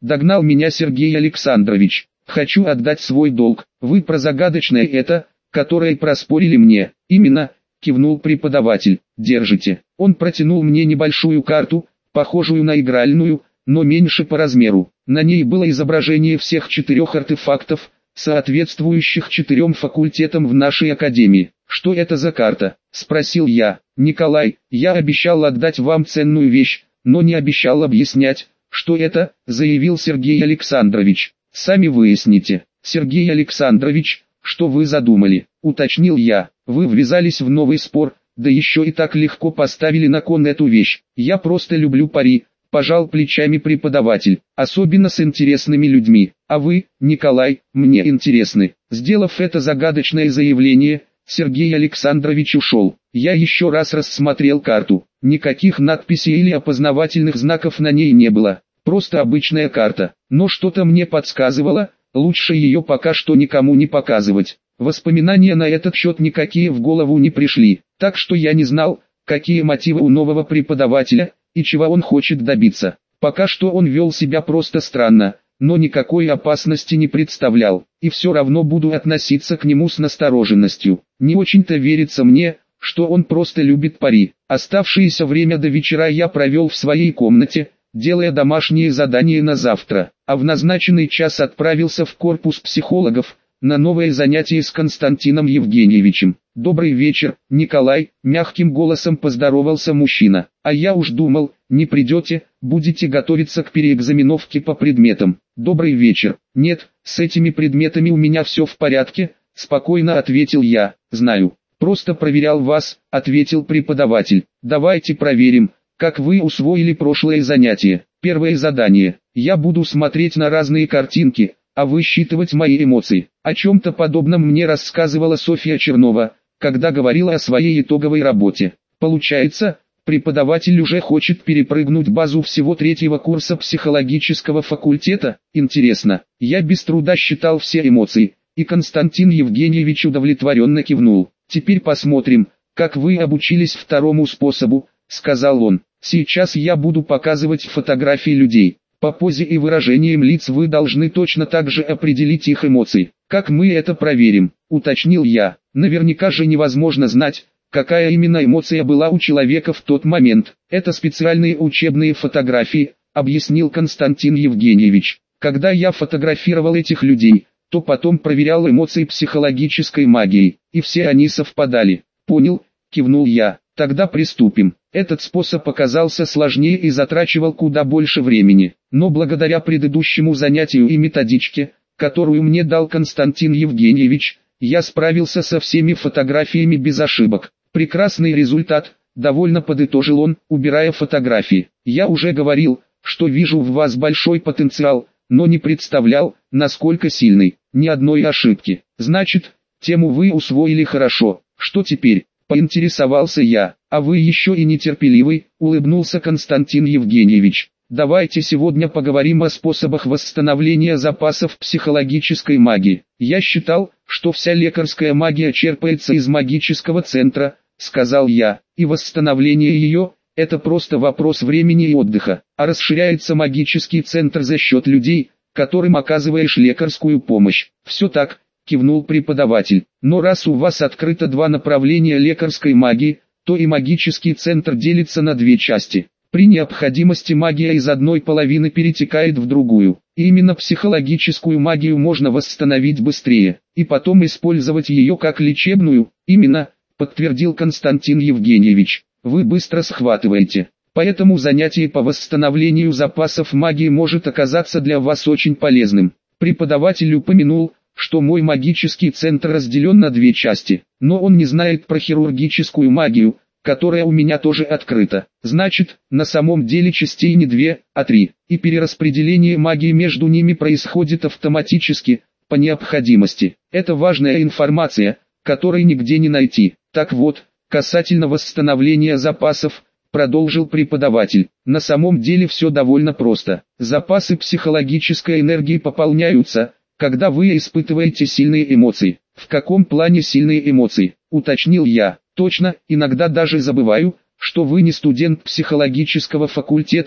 Догнал меня Сергей Александрович. Хочу отдать свой долг. Вы про загадочное это, которое проспорили мне. Именно, кивнул преподаватель. Держите. Он протянул мне небольшую карту, похожую на игральную, но меньше по размеру. На ней было изображение всех 4 артефактов, соответствующих 4 факультетам в нашей академии. «Что это за карта?» – спросил я. «Николай, я обещал отдать вам ценную вещь, но не обещал объяснять, что это», – заявил Сергей Александрович. «Сами выясните». «Сергей Александрович, что вы задумали?» – уточнил я. «Вы ввязались в новый спор, да еще и так легко поставили на кон эту вещь. Я просто люблю пари», – пожал плечами преподаватель, «особенно с интересными людьми. А вы, Николай, мне интересны». Сделав это загадочное заявление, Сергей Александрович ушел. Я еще раз рассмотрел карту. Никаких надписей или опознавательных знаков на ней не было. Просто обычная карта. Но что-то мне подсказывало, лучше ее пока что никому не показывать. Воспоминания на этот счет никакие в голову не пришли. Так что я не знал, какие мотивы у нового преподавателя, и чего он хочет добиться. Пока что он вел себя просто странно, но никакой опасности не представлял, и все равно буду относиться к нему с настороженностью. Не очень-то верится мне, что он просто любит пари. Оставшееся время до вечера я провел в своей комнате, делая домашние задания на завтра, а в назначенный час отправился в корпус психологов, на новое занятие с Константином Евгеньевичем. «Добрый вечер, Николай», – мягким голосом поздоровался мужчина. «А я уж думал, не придете, будете готовиться к переэкзаменовке по предметам». «Добрый вечер». «Нет, с этими предметами у меня все в порядке», – спокойно ответил я. «Знаю, просто проверял вас», – ответил преподаватель. «Давайте проверим, как вы усвоили прошлое занятие». Первое задание. Я буду смотреть на разные картинки, а вы считывать мои эмоции. О чем-то подобном мне рассказывала Софья Чернова, когда говорила о своей итоговой работе. Получается, преподаватель уже хочет перепрыгнуть базу всего 3-го курса психологического факультета. Интересно. Я без труда считал все эмоции, и Константин Евгеньевич удовлетворенно кивнул. «Теперь посмотрим, как вы обучились второму способу», — сказал он. «Сейчас я буду показывать фотографии людей. По позе и выражениям лиц вы должны точно так же определить их эмоции». «Как мы это проверим?» – уточнил я. «Наверняка же невозможно знать, какая именно эмоция была у человека в тот момент. Это специальные учебные фотографии», – объяснил Константин Евгеньевич. «Когда я фотографировал этих людей, то потом проверял эмоции психологической магией, и все они совпадали». «Понял», – кивнул я. «Тогда приступим». Этот способ оказался сложнее и затрачивал куда больше времени, но благодаря предыдущему занятию и методичке, которую мне дал Константин Евгеньевич, я справился со всеми фотографиями без ошибок. «Прекрасный результат», – довольно подытожил он, убирая фотографии. «Я уже говорил, что вижу в вас большой потенциал, но не представлял, насколько сильный. Ни одной ошибки. Значит, тему вы усвоили хорошо. Что теперь?» – поинтересовался я. «А вы еще и нетерпеливый», – улыбнулся Константин Евгеньевич. «Давайте сегодня поговорим о способах восстановления запасов психологической магии. Я считал, что вся лекарская магия черпается из магического центра», – сказал я, – «и восстановление ее – это просто вопрос времени и отдыха, а расширяется магический центр за счет людей, которым оказываешь лекарскую помощь». «Все так», – кивнул преподаватель, – «но раз у вас открыто 2 направления лекарской магии, то и магический центр делится на 2 части. При необходимости магия из одной половины перетекает в другую. И именно психологическую магию можно восстановить быстрее, и потом использовать ее как лечебную». «Именно», – подтвердил Константин Евгеньевич, – «вы быстро схватываете. Поэтому занятие по восстановлению запасов магии может оказаться для вас очень полезным». Преподаватель упомянул, что мой магический центр разделен на 2 части, но он не знает про хирургическую магию, которая у меня тоже открыта. Значит, на самом деле частей не 2, а 3, и перераспределение магии между ними происходит автоматически, по необходимости. Это важная информация, которой нигде не найти. Так вот, касательно восстановления запасов, продолжил преподаватель, на самом деле все довольно просто. Запасы психологической энергии пополняются, когда вы испытываете сильные эмоции. «В каком плане сильные эмоции?» – уточнил я. «Точно, иногда даже забываю, что вы не студент психологического факультета»,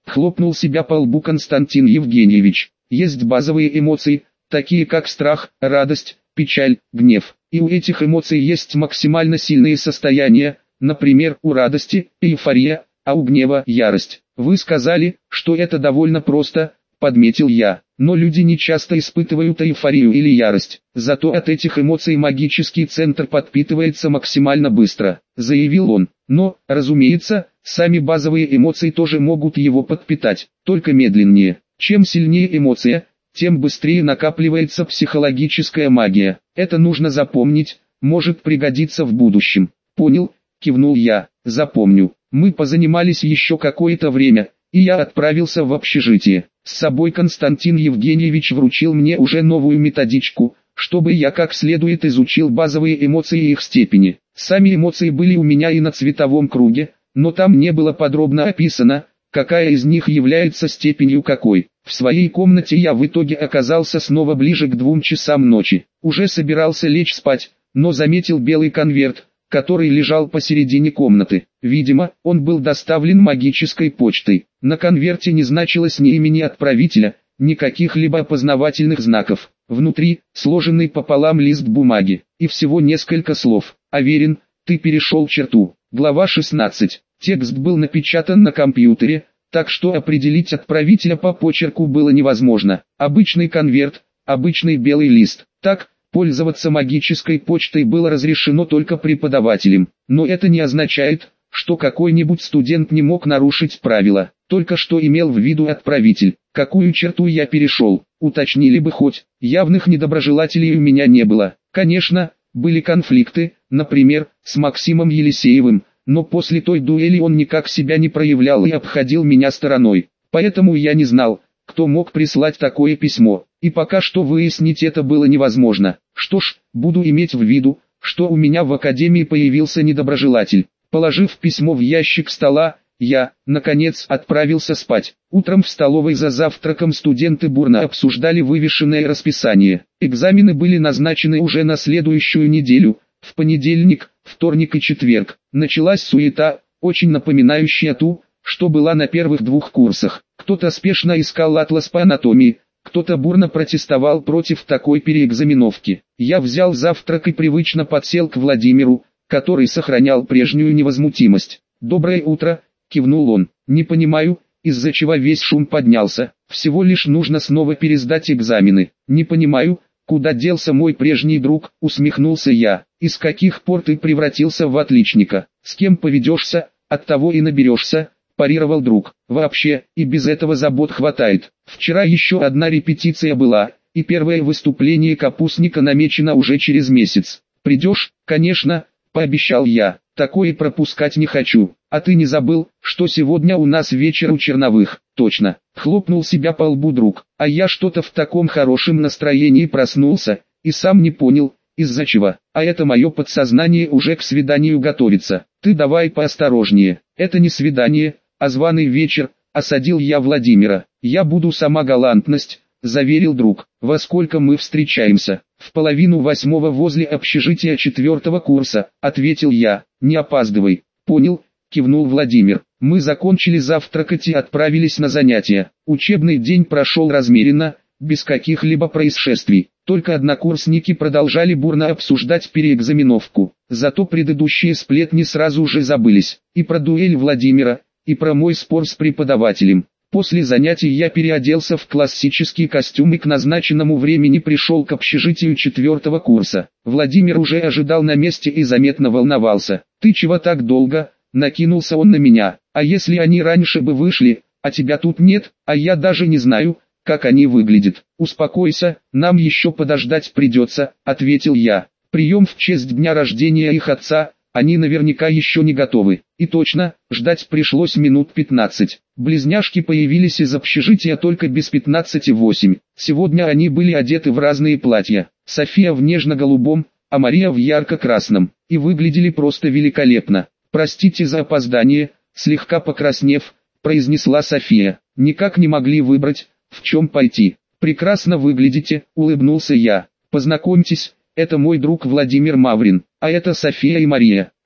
Хлопнул себя по лбу Константин Евгеньевич. Есть базовые эмоции, такие как страх, радость, печаль, гнев. И у этих эмоций есть максимально сильные состояния, например, у радости – эйфория, а у гнева – ярость. Вы сказали, что это довольно просто, подметил я. Но люди не часто испытывают эйфорию или ярость. Зато от этих эмоций магический центр подпитывается максимально быстро, заявил он. Но, разумеется, сами базовые эмоции тоже могут его подпитать, только медленнее. Чем сильнее эмоция, тем быстрее накапливается психологическая магия. Это нужно запомнить, может пригодиться в будущем. Понял, кивнул я, запомню. Мы позанимались еще какое-то время, и я отправился в общежитие. С собой Константин Евгеньевич вручил мне уже новую методичку, чтобы я как следует изучил базовые эмоции и их степени. Сами эмоции были у меня и на цветовом круге, но там не было подробно описано, какая из них является степенью какой. В своей комнате я в итоге оказался снова ближе к 2 часам ночи. Уже собирался лечь спать, но заметил белый конверт, который лежал посередине комнаты. Видимо, он был доставлен магической почтой. На конверте не значилось ни имени отправителя, ни каких-либо опознавательных знаков. Внутри, сложенный пополам лист бумаги, и всего несколько слов. «Аверин, ты перешел черту». Глава 16. Текст был напечатан на компьютере, так что определить отправителя по почерку было невозможно. Обычный конверт, обычный белый лист. Так, пользоваться магической почтой было разрешено только преподавателям. Но это не означает, что какой-нибудь студент не мог нарушить правила. Только что имел в виду отправитель. Какую черту я перешел, уточнили бы хоть. Явных недоброжелателей у меня не было. Конечно, были конфликты, например, с Максимом Елисеевым, но после той дуэли он никак себя не проявлял и обходил меня стороной. Поэтому я не знал, кто мог прислать такое письмо, и пока что выяснить это было невозможно. Что ж, буду иметь в виду, что у меня в академии появился недоброжелатель. Положив письмо в ящик стола, я, наконец, отправился спать. Утром в столовой за завтраком студенты бурно обсуждали вывешенное расписание. Экзамены были назначены уже на следующую неделю, в понедельник, вторник и четверг. Началась суета, очень напоминающая ту, что была на первых 2 курсах. Кто-то спешно искал атлас по анатомии, кто-то бурно протестовал против такой переэкзаменовки. Я взял завтрак и привычно подсел к Владимиру, который сохранял прежнюю невозмутимость. «Доброе утро», — кивнул он. «Не понимаю, из-за чего весь шум поднялся. Всего лишь нужно снова пересдать экзамены». «Не понимаю, куда делся мой прежний друг», — усмехнулся я. «И с каких пор ты превратился в отличника? С кем поведешься, от того и наберешься», — парировал друг. «Вообще, и без этого забот хватает. Вчера еще одна репетиция была, и первое выступление капустника намечено уже через месяц. Придешь?» «Конечно», — пообещал я. «Такое пропускать не хочу. А ты не забыл, что сегодня у нас вечер у Черновых?» «Точно», — хлопнул себя по лбу друг. «А я что-то в таком хорошем настроении проснулся, и сам не понял, из-за чего. А это мое подсознание уже к свиданию готовится. Ты давай поосторожнее. Это не свидание, а званый вечер», — осадил я Владимира. «Я буду сама галантность», — заверил друг. «Во сколько мы встречаемся?» «В 7:30 возле общежития 4 курса», — ответил я. «Не опаздывай». «Понял», — кивнул Владимир. Мы закончили завтракать и отправились на занятия. Учебный день прошел размеренно, без каких-либо происшествий. Только однокурсники продолжали бурно обсуждать переэкзаменовку. Зато предыдущие сплетни сразу же забылись. И про дуэль Владимира, и про мой спор с преподавателем. После занятий я переоделся в классический костюм и к назначенному времени пришел к общежитию 4 курса. Владимир уже ожидал на месте и заметно волновался. «Ты чего так долго?» — накинулся он на меня. «А если они раньше бы вышли, а тебя тут нет, а я даже не знаю, как они выглядят?» «Успокойся, нам еще подождать придется», — ответил я. «Прием в честь дня рождения их отца, они наверняка еще не готовы». И точно, ждать пришлось минут 15. Близняшки появились из общежития только без 15:08. Сегодня они были одеты в разные платья. София в нежно-голубом, а Мария в ярко-красном. И выглядели просто великолепно. «Простите за опоздание», слегка покраснев, произнесла София. «Никак не могли выбрать, в чем пойти». «Прекрасно выглядите», улыбнулся я. «Познакомьтесь, это мой друг Владимир Маврин, а это София и Мария».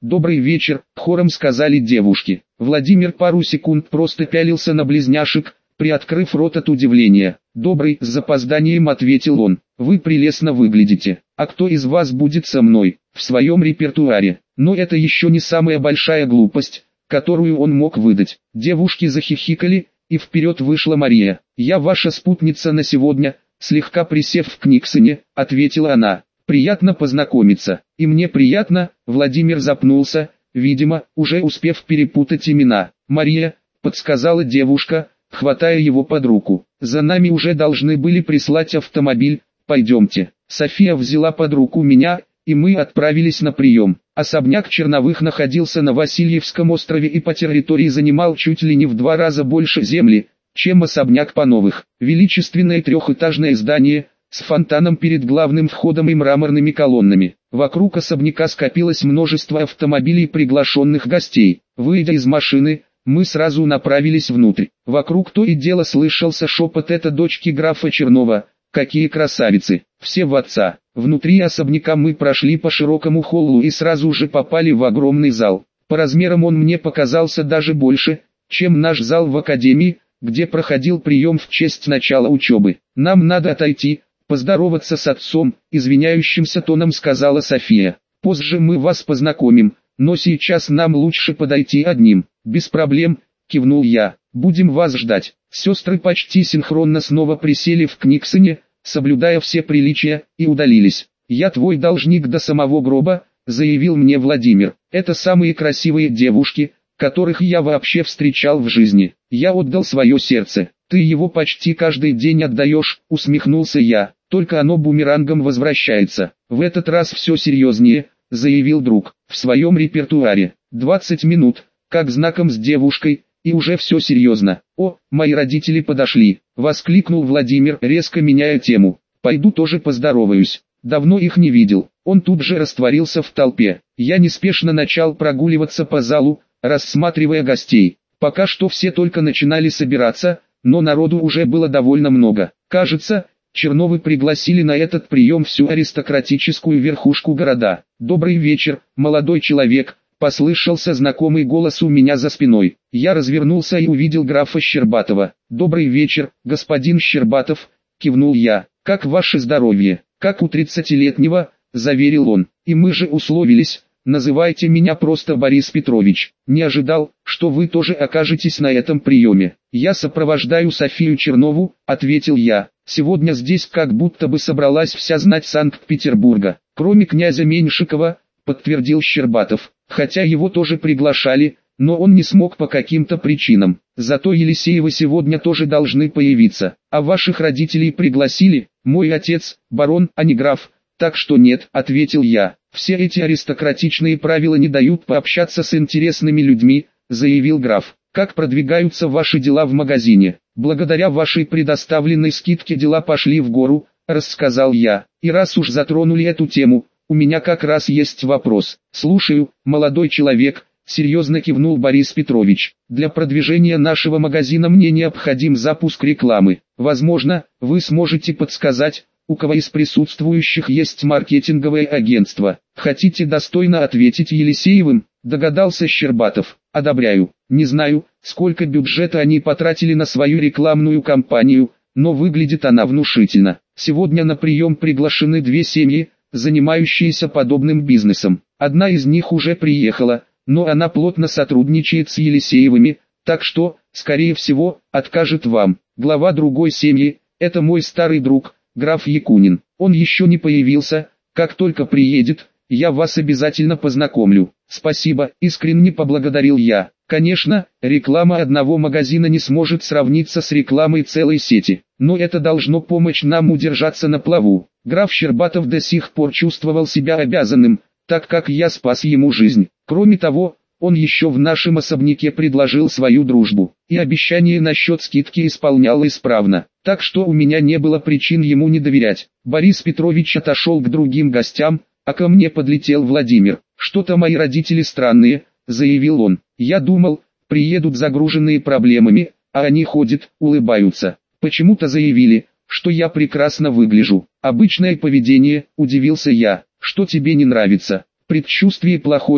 «Добрый вечер», — хором сказали девушки. Владимир пару секунд просто пялился на близняшек, приоткрыв рот от удивления. «Добрый», — с запозданием ответил он. «Вы прелестно выглядите. А кто из вас будет со мной?» В своем репертуаре. Но это еще не самая большая глупость, которую он мог выдать. Девушки захихикали, и вперед вышла Мария. «Я ваша спутница на сегодня», — слегка присев в Книксоне, ответила она. «Приятно познакомиться». «И мне приятно», — Владимир запнулся, видимо, уже успев перепутать имена. «Мария», — подсказала девушка, хватая его под руку. «За нами уже должны были прислать автомобиль, пойдемте». София взяла под руку меня, и мы отправились на прием. Особняк Черновых находился на Васильевском острове и по территории занимал чуть ли не в 2 раза больше земли, чем особняк Пановых. Величественное трехэтажное здание, с фонтаном перед главным входом и мраморными колоннами. Вокруг особняка скопилось множество автомобилей приглашенных гостей. Выйдя из машины, мы сразу направились внутрь. Вокруг то и дело слышался шепот: «Это дочки графа Чернова, какие красавицы, все в отца». Внутри особняка мы прошли по широкому холлу и сразу же попали в огромный зал. По размерам он мне показался даже больше, чем наш зал в академии, где проходил прием в честь начала учебы. «Нам надо отойти, поздороваться с отцом», — извиняющимся тоном сказала София. «Позже мы вас познакомим, но сейчас нам лучше подойти одним». «Без проблем», — кивнул я, — «будем вас ждать». Сестры почти синхронно снова присели в Книксоне, соблюдая все приличия, и удалились. «Я твой должник до самого гроба», — заявил мне Владимир. «Это самые красивые девушки, которых я вообще встречал в жизни. Я отдал свое сердце. Ты его почти каждый день отдаешь», — усмехнулся я. «Только оно бумерангом возвращается». «В этот раз все серьезнее», — заявил друг. «В своем репертуаре 20 минут, как знаком с девушкой, и уже все серьезно». «О, мои родители подошли», — воскликнул Владимир, резко меняя тему. «Пойду тоже поздороваюсь. Давно их не видел». Он тут же растворился в толпе. Я неспешно начал прогуливаться по залу, рассматривая гостей. Пока что все только начинали собираться, но народу уже было довольно много. Кажется, Черновы пригласили на этот прием всю аристократическую верхушку города. «Добрый вечер, молодой человек», — послышался знакомый голос у меня за спиной. Я развернулся и увидел графа Щербатова. «Добрый вечер, господин Щербатов», — кивнул я. «Как ваше здоровье?» «Как у 30-летнего», — заверил он. «И мы же условились, называйте меня просто Борис Петрович. Не ожидал, что вы тоже окажетесь на этом приеме». «Я сопровождаю Софию Чернову», — ответил я. «Сегодня здесь как будто бы собралась вся знать Санкт-Петербурга, кроме князя Меньшикова», — подтвердил Щербатов. «Хотя его тоже приглашали, но он не смог по каким-то причинам. Зато Елисеевы сегодня тоже должны появиться. А ваших родителей пригласили?» «Мой отец, барон, а не граф, так что нет», — ответил я. «Все эти аристократичные правила не дают пообщаться с интересными людьми», — заявил граф. «Как продвигаются ваши дела в магазине?» «Благодаря вашей предоставленной скидке дела пошли в гору», — рассказал я. «И раз уж затронули эту тему, у меня как раз есть вопрос». «Слушаю, молодой человек», — серьезно кивнул Борис Петрович. «Для продвижения нашего магазина мне необходим запуск рекламы. Возможно, вы сможете подсказать, у кого из присутствующих есть маркетинговое агентство. Хотите достойно ответить Елисеевым?» — догадался Щербатов. «Одобряю. Не знаю, сколько бюджета они потратили на свою рекламную кампанию, но выглядит она внушительно. Сегодня на прием приглашены 2 семьи, занимающиеся подобным бизнесом. Одна из них уже приехала, но она плотно сотрудничает с Елисеевыми, так что, скорее всего, откажет вам. Глава другой семьи – это мой старый друг, граф Якунин. Он еще не появился, как только приедет, я вас обязательно познакомлю». «Спасибо», – искренне поблагодарил я. Конечно, реклама одного магазина не сможет сравниться с рекламой целой сети, но это должно помочь нам удержаться на плаву. Граф Щербатов до сих пор чувствовал себя обязанным, так как я спас ему жизнь. Кроме того, он еще в нашем особняке предложил свою дружбу, и обещание насчет скидки исполнял исправно, так что у меня не было причин ему не доверять. Борис Петрович отошел к другим гостям, а ко мне подлетел Владимир. «Что-то мои родители странные», — заявил он. «Я думал, приедут загруженные проблемами, а они ходят, улыбаются. Почему-то заявили, что я прекрасно выгляжу. Обычное поведение», — удивился я. «Что тебе не нравится?» «Предчувствие плохое», —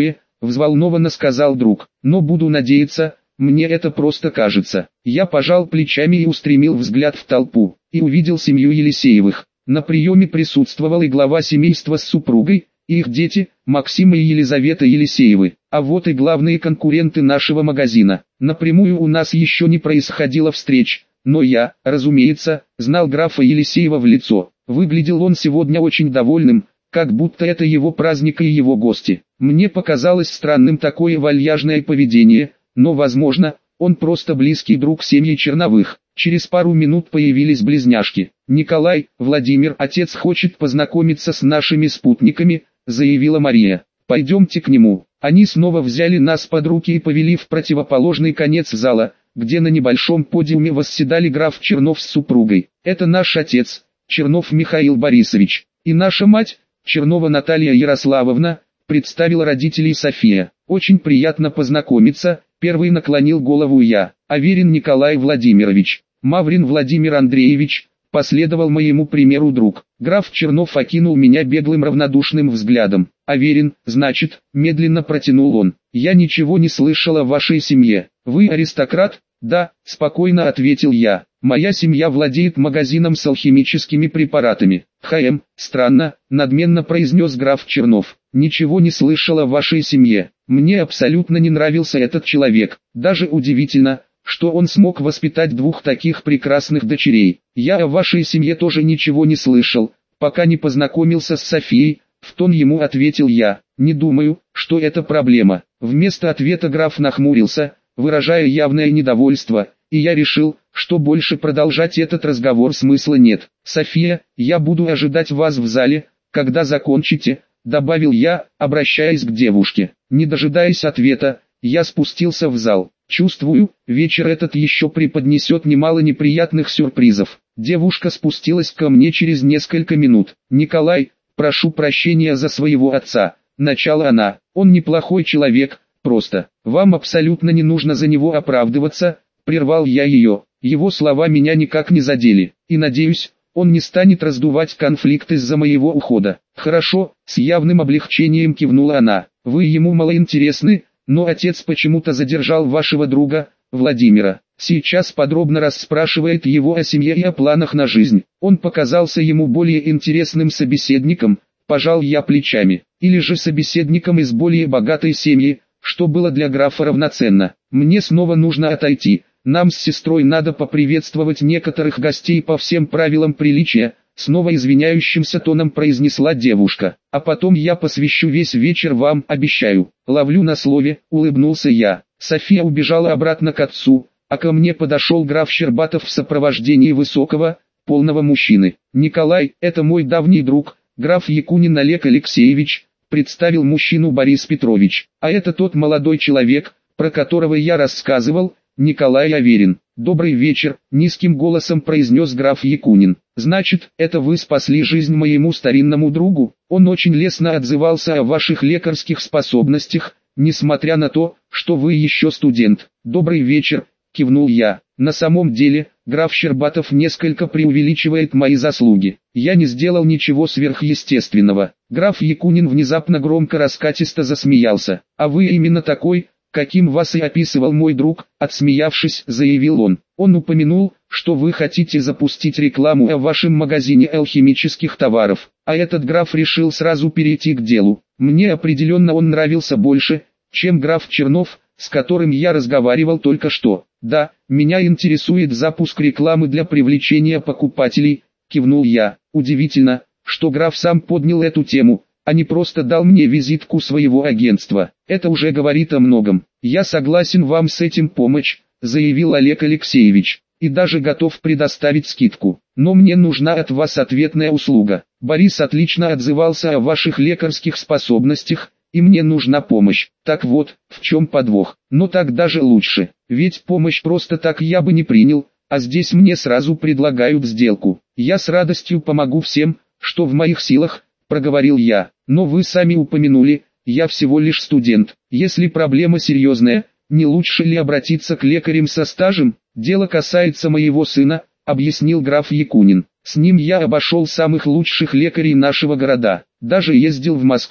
взволнованно сказал друг. Но буду надеяться, мне это просто кажется. Я пожал плечами и устремил взгляд в толпу, и увидел семью Елисеевых. На приеме присутствовал и глава семейства с супругой, и их дети, Максим и Елизавета Елисеевы. А вот и главные конкуренты нашего магазина. Напрямую у нас еще не происходило встреч, но я, разумеется, знал графа Елисеева в лицо. Выглядел он сегодня очень довольным, как будто это его праздник и его гости. Мне показалось странным такое вальяжное поведение, но возможно, он просто близкий друг семьи Черновых. Через пару минут появились близняшки. «Николай, Владимир, отец хочет познакомиться с нашими спутниками», заявила Мария. «Пойдемте к нему». Они снова взяли нас под руки и повели в противоположный конец зала, где на небольшом подиуме восседали граф Чернов с супругой. «Это наш отец, Чернов Михаил Борисович, и наша мать, Чернова Наталья Ярославовна», представила родителей София. «Очень приятно познакомиться», первый наклонил голову я. «Аверин Николай Владимирович, Маврин Владимир Андреевич», последовал моему примеру друг. Граф Чернов окинул меня беглым равнодушным взглядом. «Аверин, значит», медленно протянул он. «Я ничего не слышал о вашей семье. Вы аристократ?» «Да», спокойно ответил я. «Моя семья владеет магазином с алхимическими препаратами». Странно», надменно произнес граф Чернов. «Ничего не слышал о вашей семье. Мне абсолютно не нравился этот человек. Даже удивительно, что он смог воспитать двух таких прекрасных дочерей. Я о вашей семье тоже ничего не слышал, пока не познакомился с Софией», в тон ему ответил я. «Не думаю, что это проблема». Вместо ответа граф нахмурился, выражая явное недовольство, и я решил, что больше продолжать этот разговор смысла нет. «София, я буду ожидать вас в зале, когда закончите», добавил я, обращаясь к девушке. Не дожидаясь ответа, я спустился в зал. Чувствую, вечер этот еще преподнесет немало неприятных сюрпризов. Девушка спустилась ко мне через несколько минут. «Николай, прошу прощения за своего отца», начала она. «Он неплохой человек, просто. Вам абсолютно не нужно за него оправдываться», прервал я ее. Его слова меня никак не задели. «И надеюсь, он не станет раздувать конфликт из-за моего ухода». «Хорошо», с явным облегчением кивнула она. «Вы ему малоинтересны, но отец почему-то задержал вашего друга, Владимира. Сейчас подробно расспрашивает его о семье и о планах на жизнь. Он показался ему более интересным собеседником», пожал я плечами. «Или же собеседником из более богатой семьи, что было для графа равноценно. Мне снова нужно отойти. Нам с сестрой надо поприветствовать некоторых гостей по всем правилам приличия», снова извиняющимся тоном произнесла девушка. «А потом я посвящу весь вечер вам, обещаю». «Ловлю на слове», улыбнулся я. София убежала обратно к отцу, а ко мне подошел граф Щербатов в сопровождении высокого, полного мужчины. «Николай, это мой давний друг, граф Якунин Олег Алексеевич», представил мужчину Борис Петрович. «А это тот молодой человек, про которого я рассказывал, Николай Аверин». «Добрый вечер», низким голосом произнес граф Якунин. «Значит, это вы спасли жизнь моему старинному другу? Он очень лестно отзывался о ваших лекарских способностях, несмотря на то, что вы еще студент». «Добрый вечер», кивнул я. «На самом деле, граф Щербатов несколько преувеличивает мои заслуги. Я не сделал ничего сверхъестественного». Граф Якунин внезапно громко раскатисто засмеялся. «А вы именно такой, каким вас и описывал мой друг», отсмеявшись, заявил он. «Он упомянул, что вы хотите запустить рекламу о вашем магазине алхимических товаров, а этот граф решил сразу перейти к делу. Мне определенно он нравился больше, чем граф Чернов, с которым я разговаривал только что. Да, меня интересует запуск рекламы для привлечения покупателей», кивнул я. «Удивительно, что граф сам поднял эту тему, а не просто дал мне визитку своего агентства. Это уже говорит о многом». «Я согласен вам с этим помочь», заявил Олег Алексеевич, «и даже готов предоставить скидку. Но мне нужна от вас ответная услуга. Борис отлично отзывался о ваших лекарских способностях, и мне нужна помощь». «Так вот, в чем подвох?» «Но так даже лучше, ведь помощь просто так я бы не принял, а здесь мне сразу предлагают сделку. Я с радостью помогу всем, что в моих силах», проговорил я. «Но вы сами упомянули, я всего лишь студент. Если проблема серьезная, не лучше ли обратиться к лекарям со стажем? Дело касается моего сына», объяснил граф Якунин. «С ним я обошел самых лучших лекарей нашего города, даже ездил в Москву.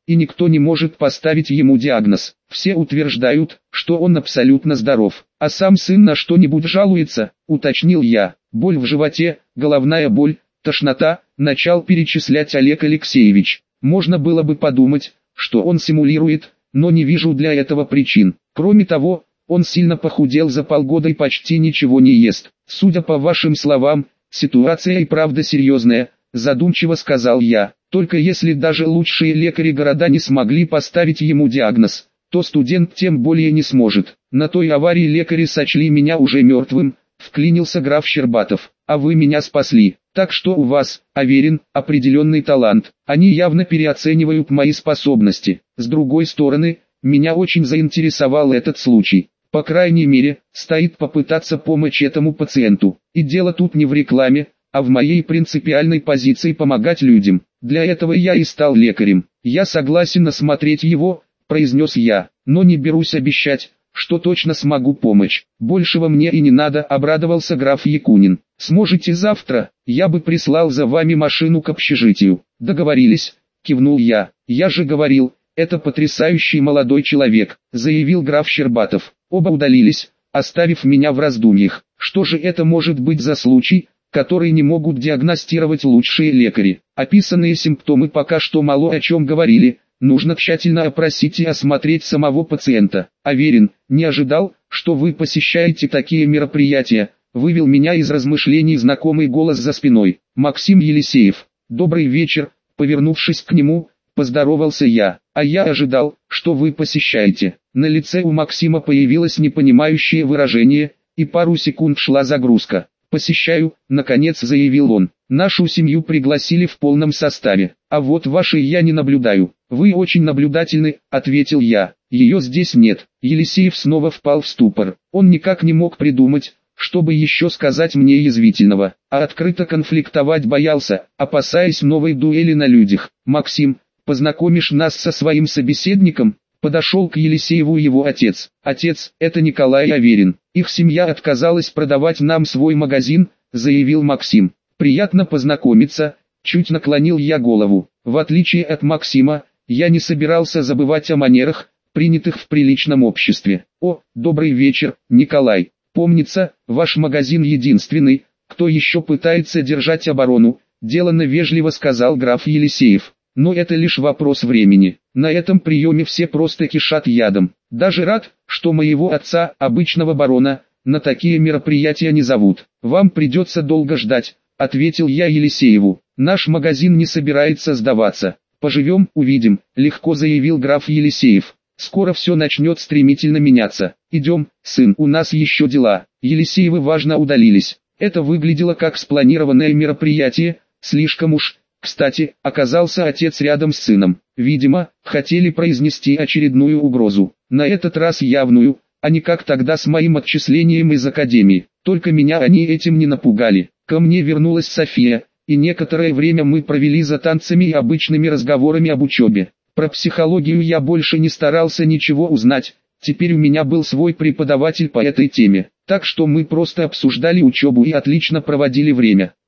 и никто не может поставить ему диагноз. Все утверждают, что он абсолютно здоров. А сам сын на что-нибудь жалуется, уточнил я. Боль в животе, головная боль, тошнота, начал перечислять Олег Алексеевич. Можно было бы подумать, что он симулирует, но не вижу для этого причин. Кроме того, он сильно похудел за полгода и почти ничего не ест. Судя по вашим словам, ситуация и правда серьезная, задумчиво сказал я. Только если даже лучшие лекари города не смогли поставить ему диагноз, то студент тем более не сможет. На той аварии лекари сочли меня уже мертвым, вклинился граф Щербатов. А вы меня спасли. Так что у вас, Аверин, определенный талант. Они явно переоценивают мои способности. С другой стороны, меня очень заинтересовал этот случай. По крайней мере, стоит попытаться помочь этому пациенту. И дело тут не в рекламе, а в моей принципиальной позиции помогать людям. Для этого я и стал лекарем. Я согласен осмотреть его, произнес я, но не берусь обещать, что точно смогу помочь. Большего мне и не надо, обрадовался граф Якунин. Сможете завтра, я бы прислал за вами машину к общежитию. Договорились, кивнул я. Я же говорил, это потрясающий молодой человек, заявил граф Щербатов. Оба удалились, оставив меня в раздумьях. Что же это может быть за случай, который не могут диагностировать лучшие лекари? Описанные симптомы пока что мало о чем говорили. Нужно тщательно опросить и осмотреть самого пациента. Аверин, не ожидал, что вы посещаете такие мероприятия, вывел меня из размышлений знакомый голос за спиной. Максим Елисеев. Добрый вечер, повернувшись к нему, поздоровался я. А я ожидал, что вы посещаете. На лице у Максима появилось непонимающее выражение, и пару секунд шла загрузка. «Посещаю», — наконец заявил он. «Нашу семью пригласили в полном составе, а вот вашей я не наблюдаю». «Вы очень наблюдательны», — ответил я. «Ее здесь нет». Елисеев снова впал в ступор. Он никак не мог придумать, чтобы еще сказать мне язвительного, а открыто конфликтовать боялся, опасаясь новой дуэли на людях. «Максим, познакомишь нас со своим собеседником?» Подошел к Елисееву его отец. «Отец, это Николай Аверин. Их семья отказалась продавать нам свой магазин», заявил Максим. «Приятно познакомиться», чуть наклонил я голову. В отличие от Максима, я не собирался забывать о манерах, принятых в приличном обществе. «О, добрый вечер, Николай. Помнится, ваш магазин единственный, кто еще пытается держать оборону», деланно вежливо сказал граф Елисеев. «Но это лишь вопрос времени. На этом приеме все просто кишат ядом. Даже рад, что моего отца, обычного барона, на такие мероприятия не зовут. Вам придется долго ждать», ответил я Елисееву. «Наш магазин не собирается сдаваться. Поживем, увидим», легко заявил граф Елисеев. «Скоро все начнет стремительно меняться. Идем, сын, у нас еще дела». Елисеевы важно удалились. Это выглядело как спланированное мероприятие, слишком уж. Кстати, оказался отец рядом с сыном. Видимо, хотели произнести очередную угрозу. На этот раз явную, а не как тогда с моим отчислением из академии. Только меня они этим не напугали. Ко мне вернулась София, и некоторое время мы провели за танцами и обычными разговорами об учебе. Про психологию я больше не старался ничего узнать, теперь у меня был свой преподаватель по этой теме. Так что мы просто обсуждали учебу и отлично проводили время.